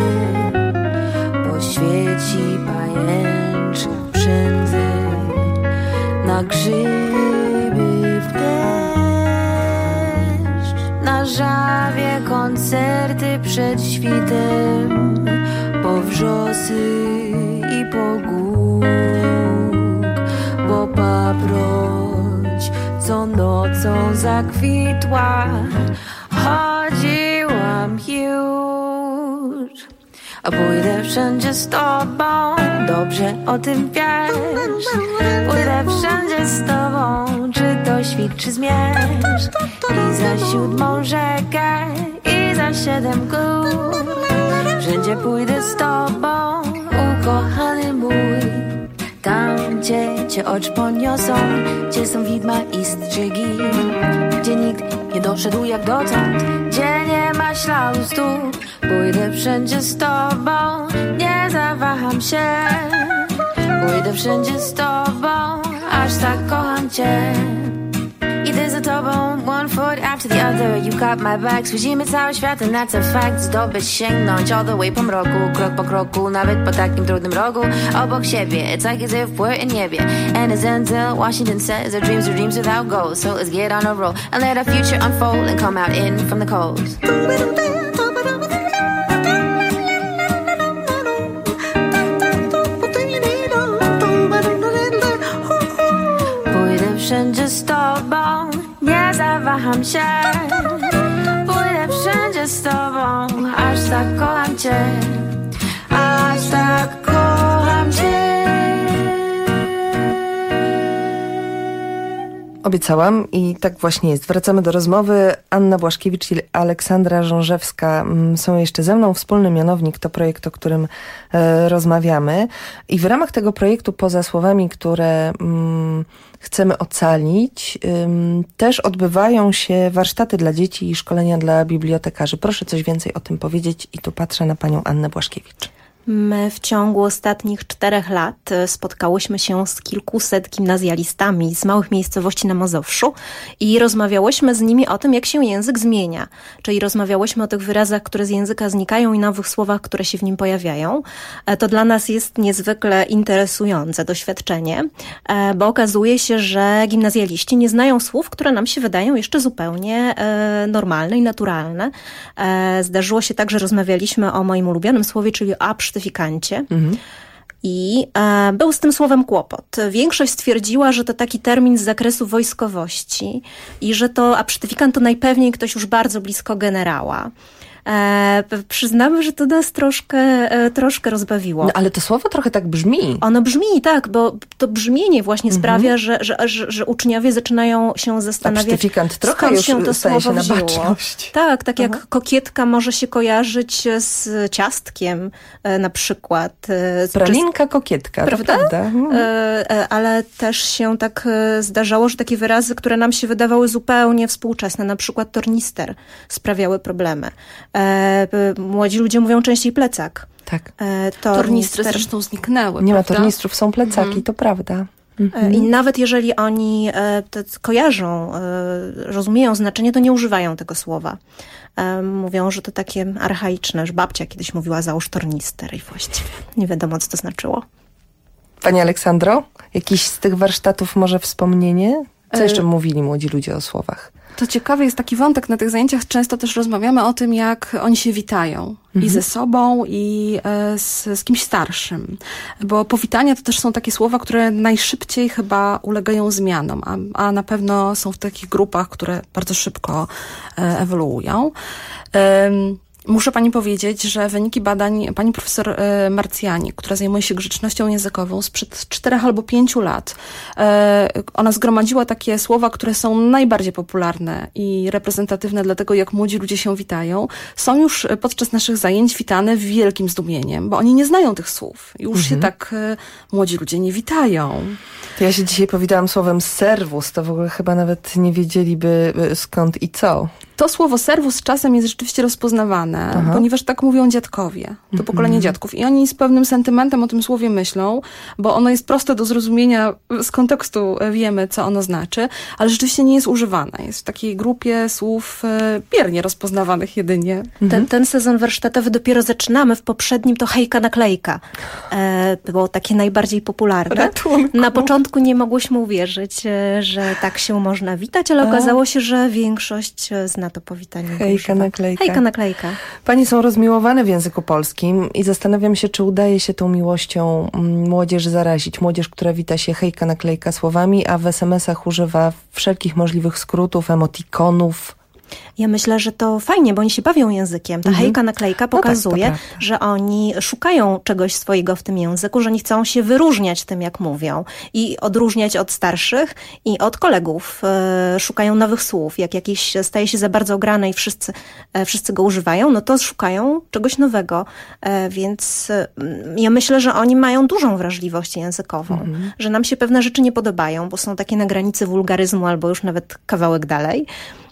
Świeci pajęczna przędzy, na grzyby w deszcz, na żawie koncerty przed świtem, po wrzosy i po głóg, po paproć, co nocą zakwitła. Chodziłam już. A pójdę wszędzie z tobą, dobrze o tym wiesz. Pójdę wszędzie z tobą, czy to świt, czy zmierz. I za 7 rzekę, i za 7 gór. Wszędzie pójdę z tobą, ukochany mój. Tam, gdzie cię oczy poniosą, gdzie są widma i strzygi, gdzie nikt nie doszedł jak dotąd, gdzie nie ma śladu stóp. Pójdę wszędzie z tobą, nie zawaham się. Pójdę wszędzie z tobą, aż zakocham cię. Idę za tobą, one foot after the other. You got my back, słyszymy cały świat and that's a fact. Zdobyć, sięgnąć all the way po mroku, krok po kroku, nawet po takim trudnym rogu. Obok siebie, it's like as if we're in niebie. And as Denzel Washington says, our dreams are dreams without goals. So let's get on a roll and let our future unfold and come out in from the coast. Pójdę wszędzie z tobą, nie zawaham się. Pójdę wszędzie z tobą, aż zakocham cię. Aż zakocham cię. Obiecałam i tak właśnie jest. Wracamy do rozmowy. Anna Błaszkiewicz i Aleksandra Żążewska są jeszcze ze mną. Wspólny mianownik to projekt, o którym rozmawiamy. I w ramach tego projektu, poza słowami, które chcemy ocalić, też odbywają się warsztaty dla dzieci i szkolenia dla bibliotekarzy. Proszę coś więcej o tym powiedzieć i tu patrzę na panią Annę Błaszkiewicz. My w ciągu ostatnich 4 lat spotkałyśmy się z kilkuset gimnazjalistami z małych miejscowości na Mazowszu i rozmawiałyśmy z nimi o tym, jak się język zmienia. Czyli rozmawiałyśmy o tych wyrazach, które z języka znikają i nowych słowach, które się w nim pojawiają. To dla nas jest niezwykle interesujące doświadczenie, bo okazuje się, że gimnazjaliści nie znają słów, które nam się wydają jeszcze zupełnie normalne i naturalne. Zdarzyło się tak, że rozmawialiśmy o moim ulubionym słowie, czyli o absztyfikancie. I był z tym słowem kłopot. Większość stwierdziła, że to taki termin z zakresu wojskowości i że to absztyfikant to najpewniej ktoś już bardzo blisko generała. Przyznamy, że to nas troszkę rozbawiło. No, ale to słowo trochę tak brzmi. Ono brzmi, tak, bo to brzmienie właśnie sprawia, że uczniowie zaczynają się zastanawiać, absztyfikant trochę skąd już się to staje słowo się na wzięło. baczność. Tak jak kokietka może się kojarzyć z ciastkiem na przykład. Pralinka kokietka, prawda? To prawda. Ale też się tak zdarzało, że takie wyrazy, które nam się wydawały zupełnie współczesne, na przykład tornister, sprawiały problemy. Młodzi ludzie mówią częściej plecak. Tak. Tornistry zresztą zniknęły. Nie prawda? ma tornistrów, są plecaki, to prawda. I nawet jeżeli oni kojarzą, rozumieją znaczenie, to nie używają tego słowa. Mówią, że to takie archaiczne, że babcia kiedyś mówiła załóż tornister i właściwie nie wiadomo, co to znaczyło. Pani Aleksandro, jakiś z tych warsztatów może wspomnienie? Co jeszcze mówili młodzi ludzie o słowach? To ciekawy jest taki wątek na tych zajęciach. Często też rozmawiamy o tym, jak oni się witają. I ze sobą, i z kimś starszym. Bo powitania to też są takie słowa, które najszybciej chyba ulegają zmianom. A na pewno są w takich grupach, które bardzo szybko ewoluują. Muszę pani powiedzieć, że wyniki badań pani profesor Marcjanik, która zajmuje się grzecznością językową sprzed 4 albo 5 lat, ona zgromadziła takie słowa, które są najbardziej popularne i reprezentatywne dla tego, jak młodzi ludzie się witają. Są już podczas naszych zajęć witane wielkim zdumieniem, bo oni nie znają tych słów. Już się tak młodzi ludzie nie witają. Ja się dzisiaj powitałam słowem servus, to w ogóle chyba nawet nie wiedzieliby skąd i co. To słowo servus czasem jest rzeczywiście rozpoznawane, ponieważ tak mówią dziadkowie, to pokolenie dziadków. I oni z pewnym sentymentem o tym słowie myślą, bo ono jest proste do zrozumienia, z kontekstu wiemy, co ono znaczy, ale rzeczywiście nie jest używane. Jest w takiej grupie słów biernie rozpoznawanych jedynie. Ten sezon warsztatowy dopiero zaczynamy. W poprzednim to hejka naklejka. Było takie najbardziej popularne. Ratunku. Na początku nie mogłyśmy uwierzyć, że tak się można witać, ale okazało się, że większość zna to powitanie. Hejka naklejka. Hejka naklejka. Pani są rozmiłowane w języku polskim i zastanawiam się, czy udaje się tą miłością młodzież zarazić. Młodzież, która wita się hejka naklejka słowami, a w SMS-ach używa wszelkich możliwych skrótów, emotikonów. Ja myślę, że to fajnie, bo oni się bawią językiem. Ta hejka naklejka pokazuje, że oni szukają czegoś swojego w tym języku, że oni chcą się wyróżniać tym, jak mówią i odróżniać od starszych i od kolegów. Szukają nowych słów. Jak jakiś staje się za bardzo ograne i wszyscy go używają, no to szukają czegoś nowego. Więc ja myślę, że oni mają dużą wrażliwość językową, że nam się pewne rzeczy nie podobają, bo są takie na granicy wulgaryzmu albo już nawet kawałek dalej.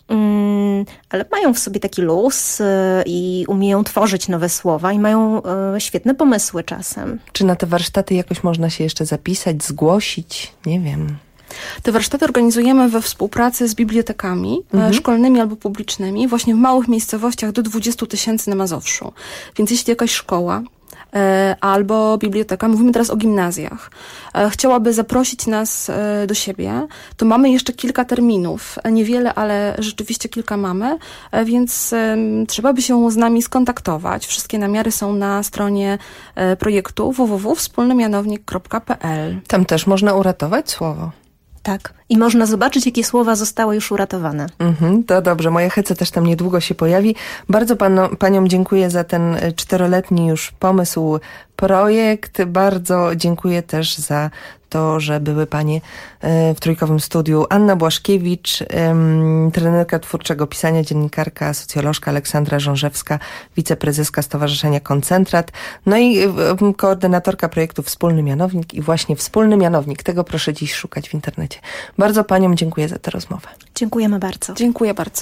Ale mają w sobie taki luz i umieją tworzyć nowe słowa i mają świetne pomysły czasem. Czy na te warsztaty jakoś można się jeszcze zapisać, zgłosić? Nie wiem. Te warsztaty organizujemy we współpracy z bibliotekami szkolnymi albo publicznymi, właśnie w małych miejscowościach do 20 000 na Mazowszu. Więc jeśli jakaś szkoła albo biblioteka, mówimy teraz o gimnazjach, chciałaby zaprosić nas do siebie, to mamy jeszcze kilka terminów. Niewiele, ale rzeczywiście kilka mamy, więc trzeba by się z nami skontaktować. Wszystkie namiary są na stronie projektu www.wspólnymianownik.pl. Tam też można uratować słowo. Tak. I można zobaczyć, jakie słowa zostały już uratowane. To dobrze. Moja Hece też tam niedługo się pojawi. Bardzo paniom dziękuję za ten 4-letni już pomysł, projekt. Bardzo dziękuję też za to, że były panie w Trójkowym Studiu. Anna Błaszkiewicz, trenerka twórczego pisania, dziennikarka, socjolożka Aleksandra Żążewska, wiceprezeska Stowarzyszenia Koncentrat, no i koordynatorka projektu Wspólny Mianownik i właśnie Wspólny Mianownik. Tego proszę dziś szukać w internecie. Bardzo paniom dziękuję za tę rozmowę. Dziękujemy bardzo. Dziękuję bardzo.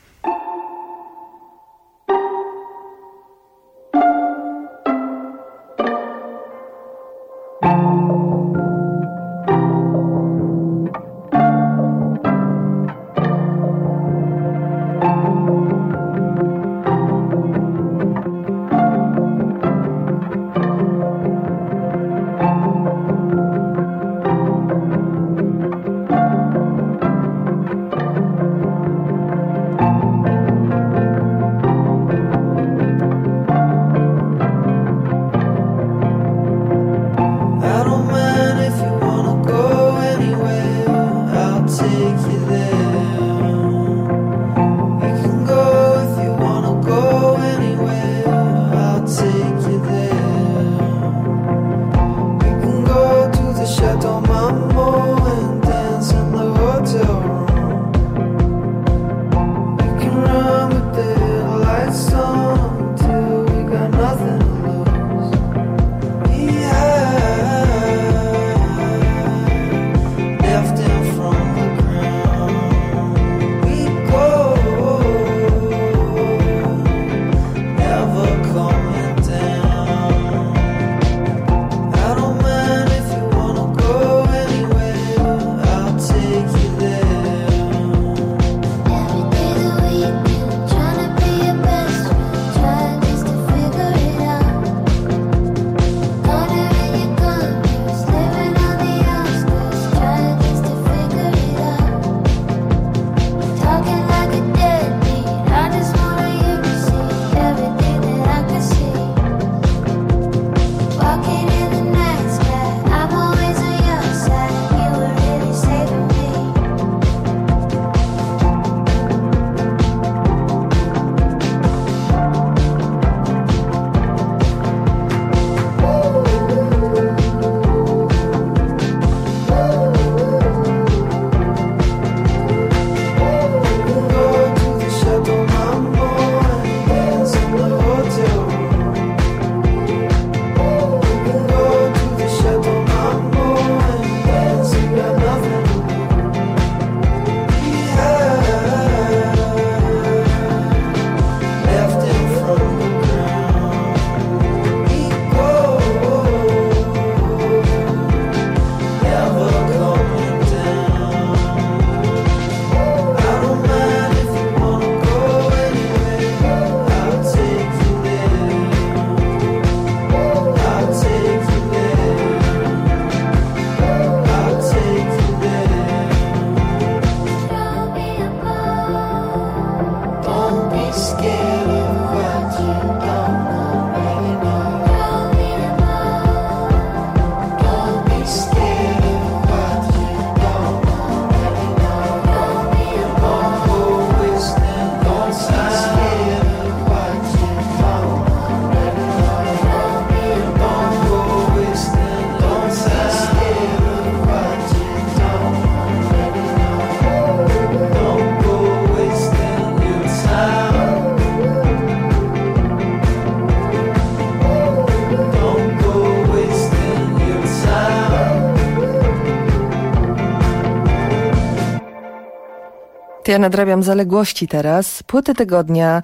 To ja nadrabiam zaległości teraz. Płyty tygodnia,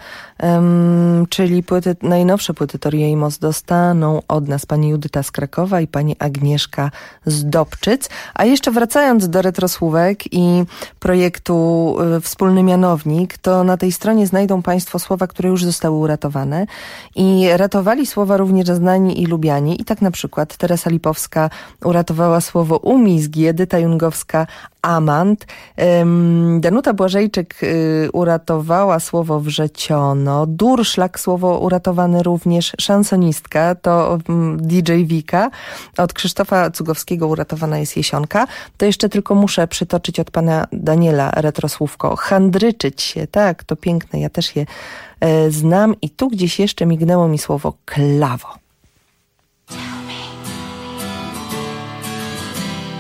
czyli najnowsze płyty Toria i Moc dostaną od nas pani Judyta z Krakowa i pani Agnieszka z Dobczyc. A jeszcze wracając do retrosłówek i projektu Wspólny Mianownik, to na tej stronie znajdą państwo słowa, które już zostały uratowane. I ratowali słowa również znani i lubiani. I tak na przykład Teresa Lipowska uratowała słowo umizgi, Edyta Jungowska amant. Danuta Błażejczyk uratowała słowo wrzeciono. Durszlak słowo uratowane również. Szansonistka to DJ Wika. Od Krzysztofa Cugowskiego uratowana jest jesionka. To jeszcze tylko muszę przytoczyć od pana Daniela retrosłówko. Handryczyć się, tak, to piękne. Ja też je znam. I tu gdzieś jeszcze mignęło mi słowo klawo.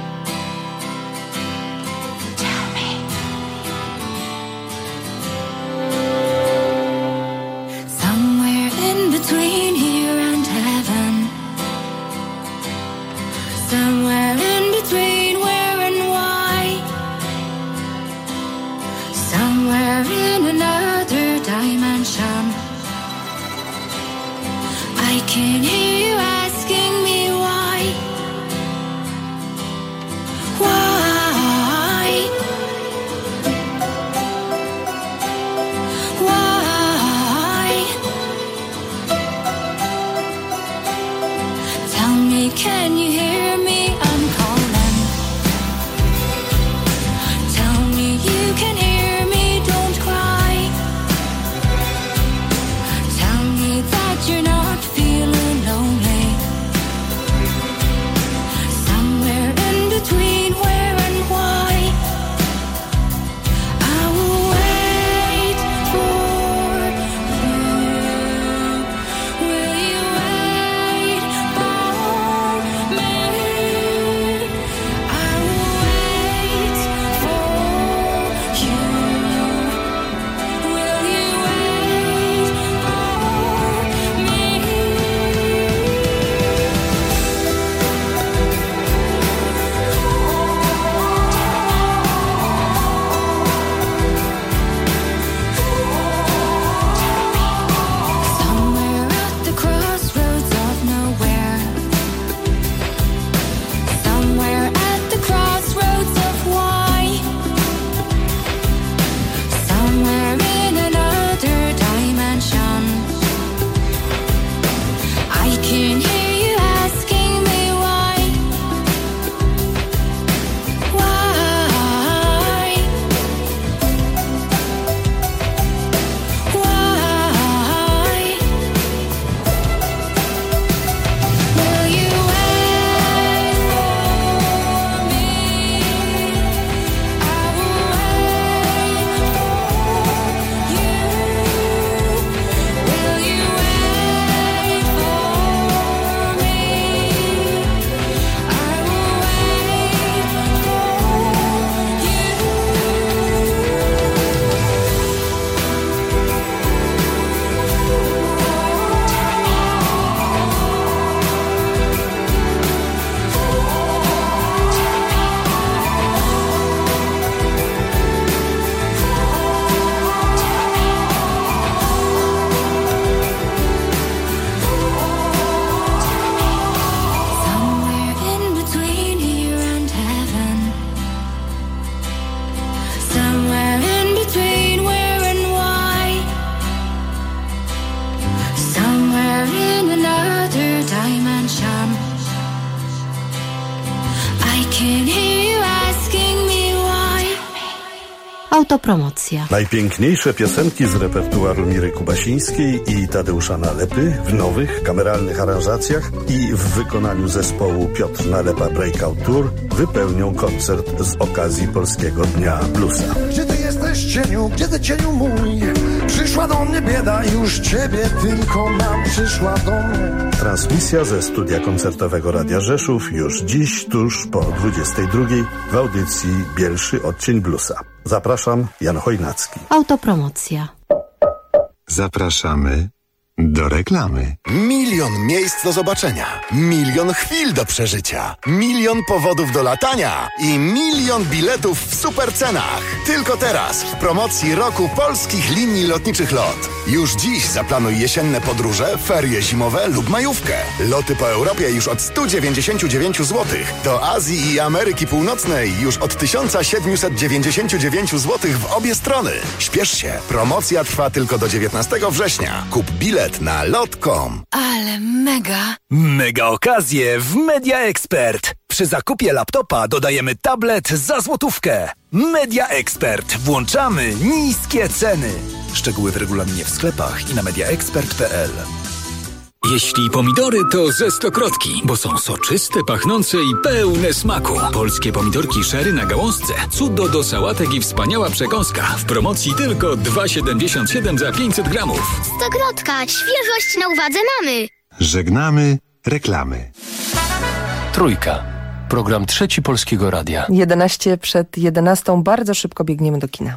Autopromocja. Najpiękniejsze piosenki z repertuaru Miry Kubasińskiej i Tadeusza Nalepy w nowych, kameralnych aranżacjach i w wykonaniu zespołu Piotr Nalepa Breakout Tour wypełnią koncert z okazji Polskiego Dnia Bluesa. Gdzie ty jesteś, cieniu? Gdzie ty, cieniu mój? Przyszła do mnie bieda, już ciebie tylko mam. Przyszła do mnie. Transmisja ze studia koncertowego Radia Rzeszów już dziś, tuż po 22:00 w audycji Bielszy Odcień Bluesa. Zapraszam, Jan Chojnacki. Autopromocja. Zapraszamy do reklamy. 1 000 000 miejsc do zobaczenia, 1 000 000 chwil do przeżycia, 1 000 000 powodów do latania i 1 000 000 biletów w super cenach. Tylko teraz w promocji roku polskich linii lotniczych LOT. Już dziś zaplanuj jesienne podróże, ferie zimowe lub majówkę. Loty po Europie już od 199 zł. Do Azji i Ameryki Północnej już od 1799 zł w obie strony. Śpiesz się, promocja trwa tylko do 19 września. Kup bilet na lot.com. Ale mega! Mega okazje w Media Expert. Przy zakupie laptopa dodajemy tablet za złotówkę. Media Expert. Włączamy niskie ceny. Szczegóły w regulaminie w sklepach i na mediaexpert.pl. Jeśli pomidory, to ze Stokrotki, bo są soczyste, pachnące i pełne smaku. Polskie pomidorki sherry na gałązce, cudo do sałatek i wspaniała przekąska. W promocji tylko 2,77 za 500 gramów. Stokrotka, świeżość na uwadze mamy. Żegnamy reklamy. Trójka. Program Trzeci Polskiego Radia. 11 przed 11. Bardzo szybko biegniemy do kina.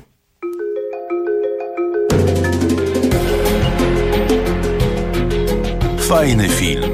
Fajny film.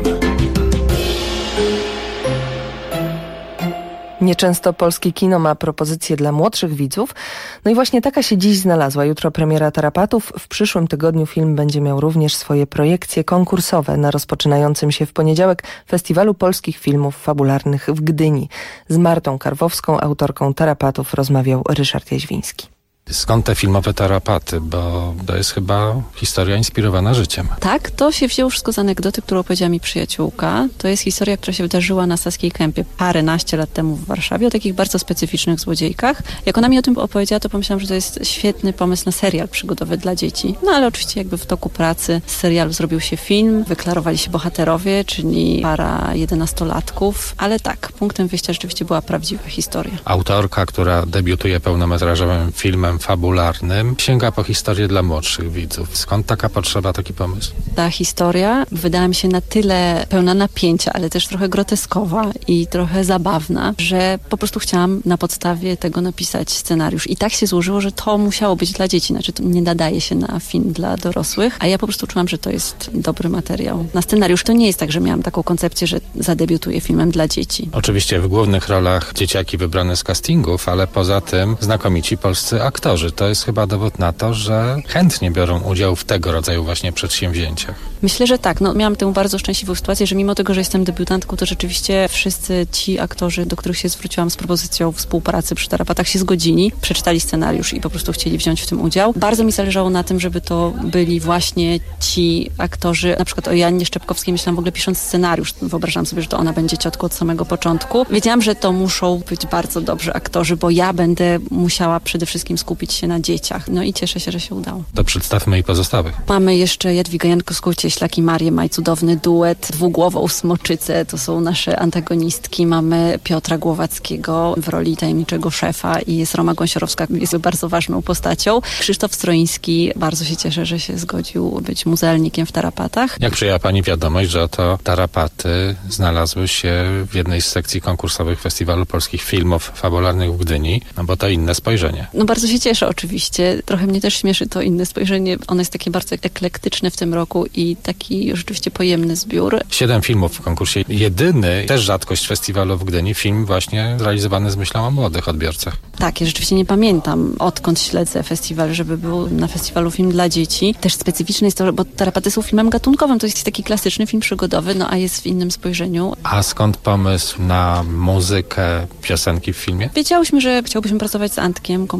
Nieczęsto polskie kino ma propozycje dla młodszych widzów. No i właśnie taka się dziś znalazła. Jutro premiera Tarapatów. W przyszłym tygodniu film będzie miał również swoje projekcje konkursowe na rozpoczynającym się w poniedziałek Festiwalu Polskich Filmów Fabularnych w Gdyni. Z Martą Karwowską, autorką Tarapatów, rozmawiał Ryszard Jaźwiński. Skąd te filmowe tarapaty? Bo to jest chyba historia inspirowana życiem. Tak, to się wzięło wszystko z anegdoty, którą opowiedziała mi przyjaciółka. To jest historia, która się wydarzyła na Saskiej Kępie paręnaście lat temu w Warszawie, o takich bardzo specyficznych złodziejkach. Jak ona mi o tym opowiedziała, to pomyślałam, że to jest świetny pomysł na serial przygodowy dla dzieci. No ale oczywiście jakby w toku pracy z serialu zrobił się film, wyklarowali się bohaterowie, czyli para 11-latków, ale tak, punktem wyjścia rzeczywiście była prawdziwa historia. Autorka, która debiutuje pełnometrażowym filmem fabularnym, sięga po historię dla młodszych widzów. Skąd taka potrzeba, taki pomysł? Ta historia wydała mi się na tyle pełna napięcia, ale też trochę groteskowa i trochę zabawna, że po prostu chciałam na podstawie tego napisać scenariusz. I tak się złożyło, że to musiało być dla dzieci. Znaczy, to nie nadaje się na film dla dorosłych, a ja po prostu czułam, że to jest dobry materiał na scenariusz. To nie jest tak, że miałam taką koncepcję, że zadebiutuję filmem dla dzieci. Oczywiście w głównych rolach dzieciaki wybrane z castingów, ale poza tym znakomici polscy aktorzy. To jest chyba dowód na to, że chętnie biorą udział w tego rodzaju właśnie przedsięwzięciach. Myślę, że tak. No, miałam tę bardzo szczęśliwą sytuację, że mimo tego, że jestem debiutantką, to rzeczywiście wszyscy ci aktorzy, do których się zwróciłam z propozycją współpracy przy Tarapatach, się zgodzili, przeczytali scenariusz i po prostu chcieli wziąć w tym udział. Bardzo mi zależało na tym, żeby to byli właśnie ci aktorzy. Na przykład o Joannie Szczepkowskiej myślałam w ogóle pisząc scenariusz. Wyobrażałam sobie, że to ona będzie ciotką od samego początku. Wiedziałam, że to muszą być bardzo dobrzy aktorzy, bo ja będę musiała przede wszystkim skupić się na dzieciach. No i cieszę się, że się udało. To przedstawmy i pozostałych. Mamy jeszcze Jadwigę Jankowską-Cieślak i Marię Maj, cudowny duet, dwugłową smoczycę, to są nasze antagonistki. Mamy Piotra Głowackiego w roli tajemniczego szefa i jest Roma Gąsiorowska, jest bardzo ważną postacią. Krzysztof Stroiński, bardzo się cieszę, że się zgodził być muzealnikiem w Tarapatach. Jak przyjęła pani wiadomość, że oto Tarapaty znalazły się w jednej z sekcji konkursowych Festiwalu Polskich Filmów Fabularnych w Gdyni, no bo to inne spojrzenie. No bardzo się cieszę oczywiście. Trochę mnie też śmieszy to inne spojrzenie. Ono jest takie bardzo eklektyczne w tym roku i taki rzeczywiście pojemny zbiór. 7 filmów w konkursie. Jedyny, też rzadkość festiwalu w Gdyni, film właśnie zrealizowany z myślą o młodych odbiorcach. Tak, ja rzeczywiście nie pamiętam, odkąd śledzę festiwal, żeby był na festiwalu film dla dzieci. Też specyficzne jest to, bo Tarapaty są filmem gatunkowym. To jest taki klasyczny film przygodowy, no a jest w innym spojrzeniu. A skąd pomysł na muzykę, piosenki w filmie? Wiedziałyśmy, że chciałbyśmy pracować z Antkiem Komasą z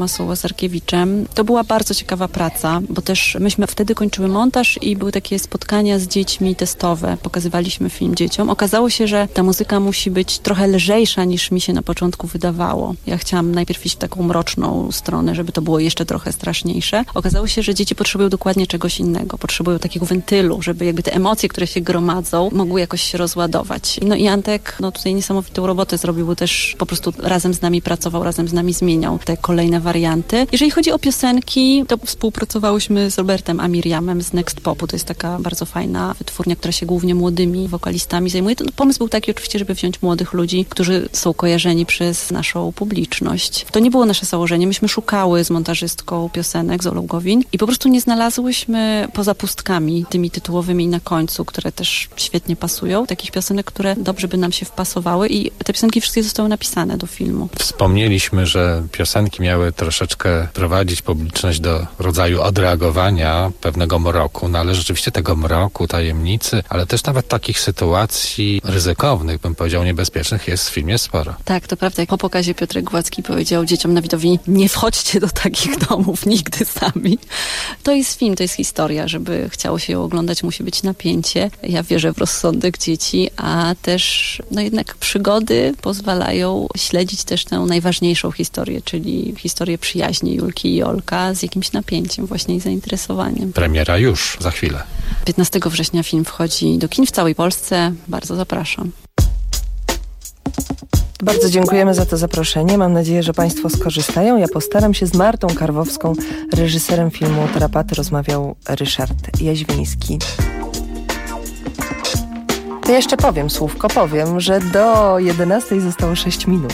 Starkiewiczem. To była bardzo ciekawa praca, bo też myśmy wtedy kończyły montaż i były takie spotkania z dziećmi testowe. Pokazywaliśmy film dzieciom. Okazało się, że ta muzyka musi być trochę lżejsza niż mi się na początku wydawało. Ja chciałam najpierw iść w taką mroczną stronę, żeby to było jeszcze trochę straszniejsze. Okazało się, że dzieci potrzebują dokładnie czegoś innego. Potrzebują takiego wentylu, żeby jakby te emocje, które się gromadzą, mogły jakoś się rozładować. No i Antek tutaj niesamowitą robotę zrobił, bo też po prostu razem z nami pracował, razem z nami zmieniał te kolejne warianty. Jeżeli chodzi o piosenki, to współpracowałyśmy z Robertem a Miriamem z Next Popu. To jest taka bardzo fajna wytwórnia, która się głównie młodymi wokalistami zajmuje. Pomysł był taki oczywiście, żeby wziąć młodych ludzi, którzy są kojarzeni przez naszą publiczność. To nie było nasze założenie. Myśmy szukały z montażystką piosenek, z Olą Gowin i po prostu nie znalazłyśmy poza pustkami tymi tytułowymi na końcu, które też świetnie pasują. Takich piosenek, które dobrze by nam się wpasowały i te piosenki wszystkie zostały napisane do filmu. Wspomnieliśmy, że piosenki miały troszeczkę prowadzić publiczność do rodzaju odreagowania pewnego mroku, no ale rzeczywiście tego mroku, tajemnicy, ale też nawet takich sytuacji ryzykownych, bym powiedział niebezpiecznych, jest w filmie sporo. Tak, to prawda. Po pokazie Piotrek Gładzki powiedział dzieciom na widowni: nie wchodźcie do takich domów nigdy sami. To jest film, to jest historia. Żeby chciało się ją oglądać, musi być napięcie. Ja wierzę w rozsądek dzieci, a też jednak przygody pozwalają śledzić też tę najważniejszą historię, czyli historię przyjaźni Julki i Jolka z jakimś napięciem właśnie i zainteresowaniem. Premiera już za chwilę. 15 września film wchodzi do kin w całej Polsce. Bardzo zapraszam. Bardzo dziękujemy za to zaproszenie. Mam nadzieję, że Państwo skorzystają. Ja postaram się. Z Martą Karwowską, reżyserem filmu Tarapaty, rozmawiał Ryszard Jaźwiński. To jeszcze powiem, że do 11 zostało 6 minut.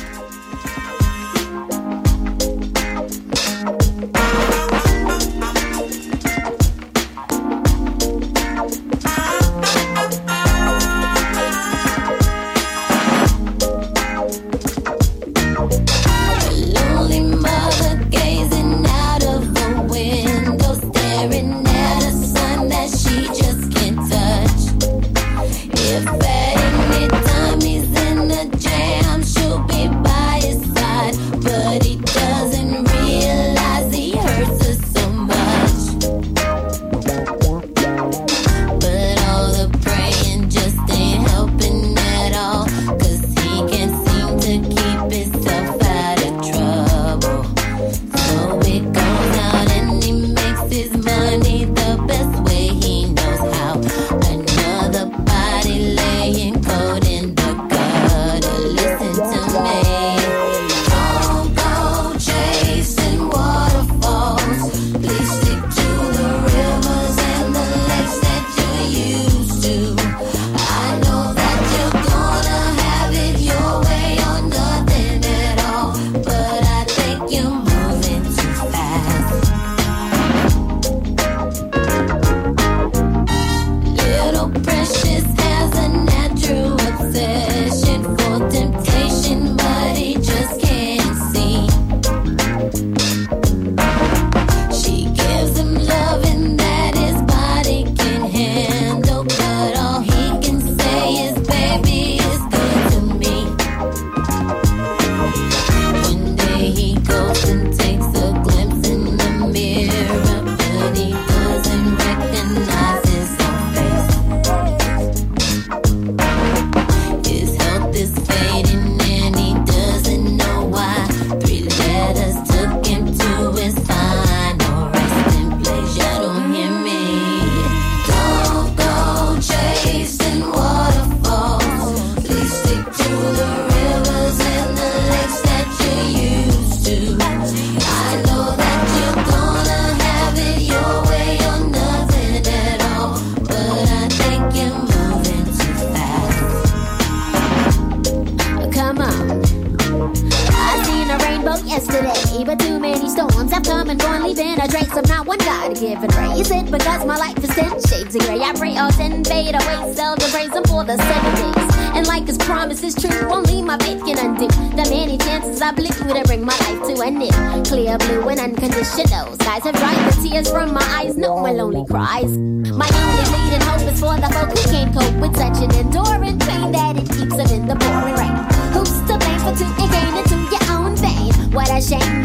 My only bleeding hope is for the folk who can't cope with such an enduring pain that it keeps them in the pouring rain. Who's to blame for taking into your own vein? What a shame you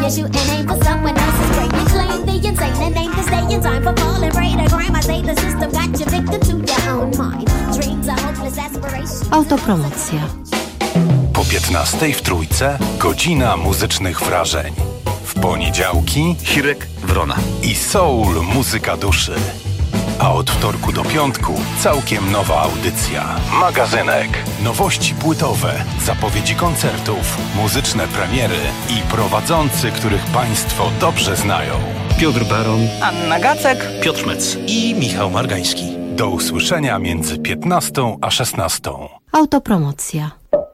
cause you and aim for someone else's brain. You claim the insane and aim to stay in time for falling prey to crime. I say the system got you victim to your own mind. Dreams are hopeless aspirations. Autopromocja. Po 15 w Trójce godzina muzycznych wrażeń. W poniedziałki Hirek Wrona i soul muzyka duszy. A od wtorku do piątku całkiem nowa audycja. Magazynek. Nowości płytowe, zapowiedzi koncertów, muzyczne premiery i prowadzący, których Państwo dobrze znają. Piotr Baron, Anna Gacek, Piotr Szmec i Michał Margański. Do usłyszenia między 15 a 16. Autopromocja.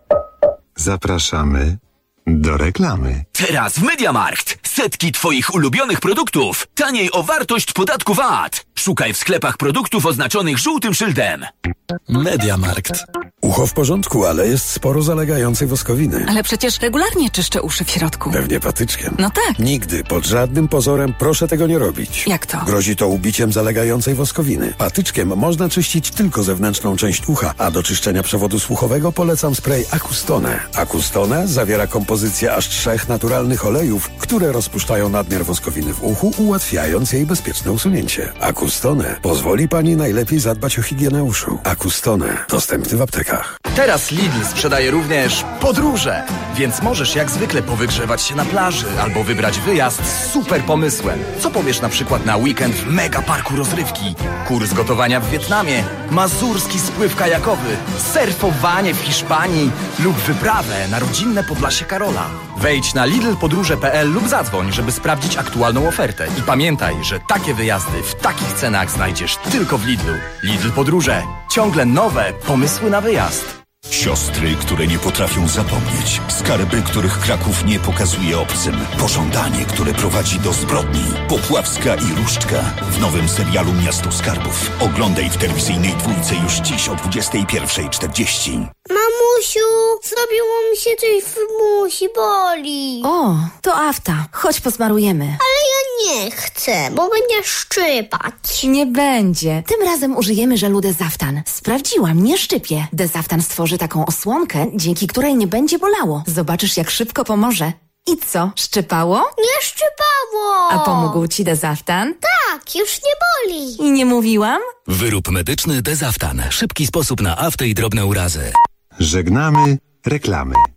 Zapraszamy do reklamy. Teraz w MediaMarkt. Setki Twoich ulubionych produktów. Taniej o wartość podatku VAT. Szukaj w sklepach produktów oznaczonych żółtym szyldem. MediaMarkt. Ucho w porządku, ale jest sporo zalegającej woskowiny. Ale przecież regularnie czyszczę uszy w środku. Pewnie patyczkiem. No tak. Nigdy, pod żadnym pozorem proszę tego nie robić. Jak to? Grozi to ubiciem zalegającej woskowiny. Patyczkiem można czyścić tylko zewnętrzną część ucha, a do czyszczenia przewodu słuchowego polecam spray Acustone. Acustone zawiera kompozycję aż 3 naturalnych olejów, które rozpuszczają nadmiar woskowiny w uchu, ułatwiając jej bezpieczne usunięcie. Acustone pozwoli Pani najlepiej zadbać o higienę uszu. Acustone. Dostępny w aptekach. Teraz Lidl sprzedaje również podróże, więc możesz jak zwykle powygrzewać się na plaży albo wybrać wyjazd z super pomysłem. Co powiesz na przykład na weekend w mega parku rozrywki, kurs gotowania w Wietnamie, mazurski spływ kajakowy, surfowanie w Hiszpanii lub wyprawę na rodzinne Podlasie Karola. Wejdź na lidlpodróże.pl lub zadzwoń, żeby sprawdzić aktualną ofertę. I pamiętaj, że takie wyjazdy w takich cenach znajdziesz tylko w Lidlu. Lidl Podróże. Ciągle nowe pomysły na wyjazd. Siostry, które nie potrafią zapomnieć. Skarby, których Kraków nie pokazuje obcym. Pożądanie, które prowadzi do zbrodni. Popławska i Różdżka w nowym serialu Miasto Skarbów. Oglądaj w telewizyjnej Dwójce już dziś o 21:40. Mamusiu, zrobiło mi się coś w musi, boli. O, to afta. Chodź posmarujemy. Ale ja nie chcę, bo będzie szczypać. Nie będzie. Tym razem użyjemy żelu Dezaftan. Sprawdziłam, nie szczypie. Dezaftan stworzy taką osłonkę, dzięki której nie będzie bolało. Zobaczysz, jak szybko pomoże. I co, szczypało? Nie szczypało. A pomógł ci Dezaftan? Tak, już nie boli. I nie mówiłam? Wyrób medyczny Dezaftan. Szybki sposób na aftę i drobne urazy. Żegnamy reklamy.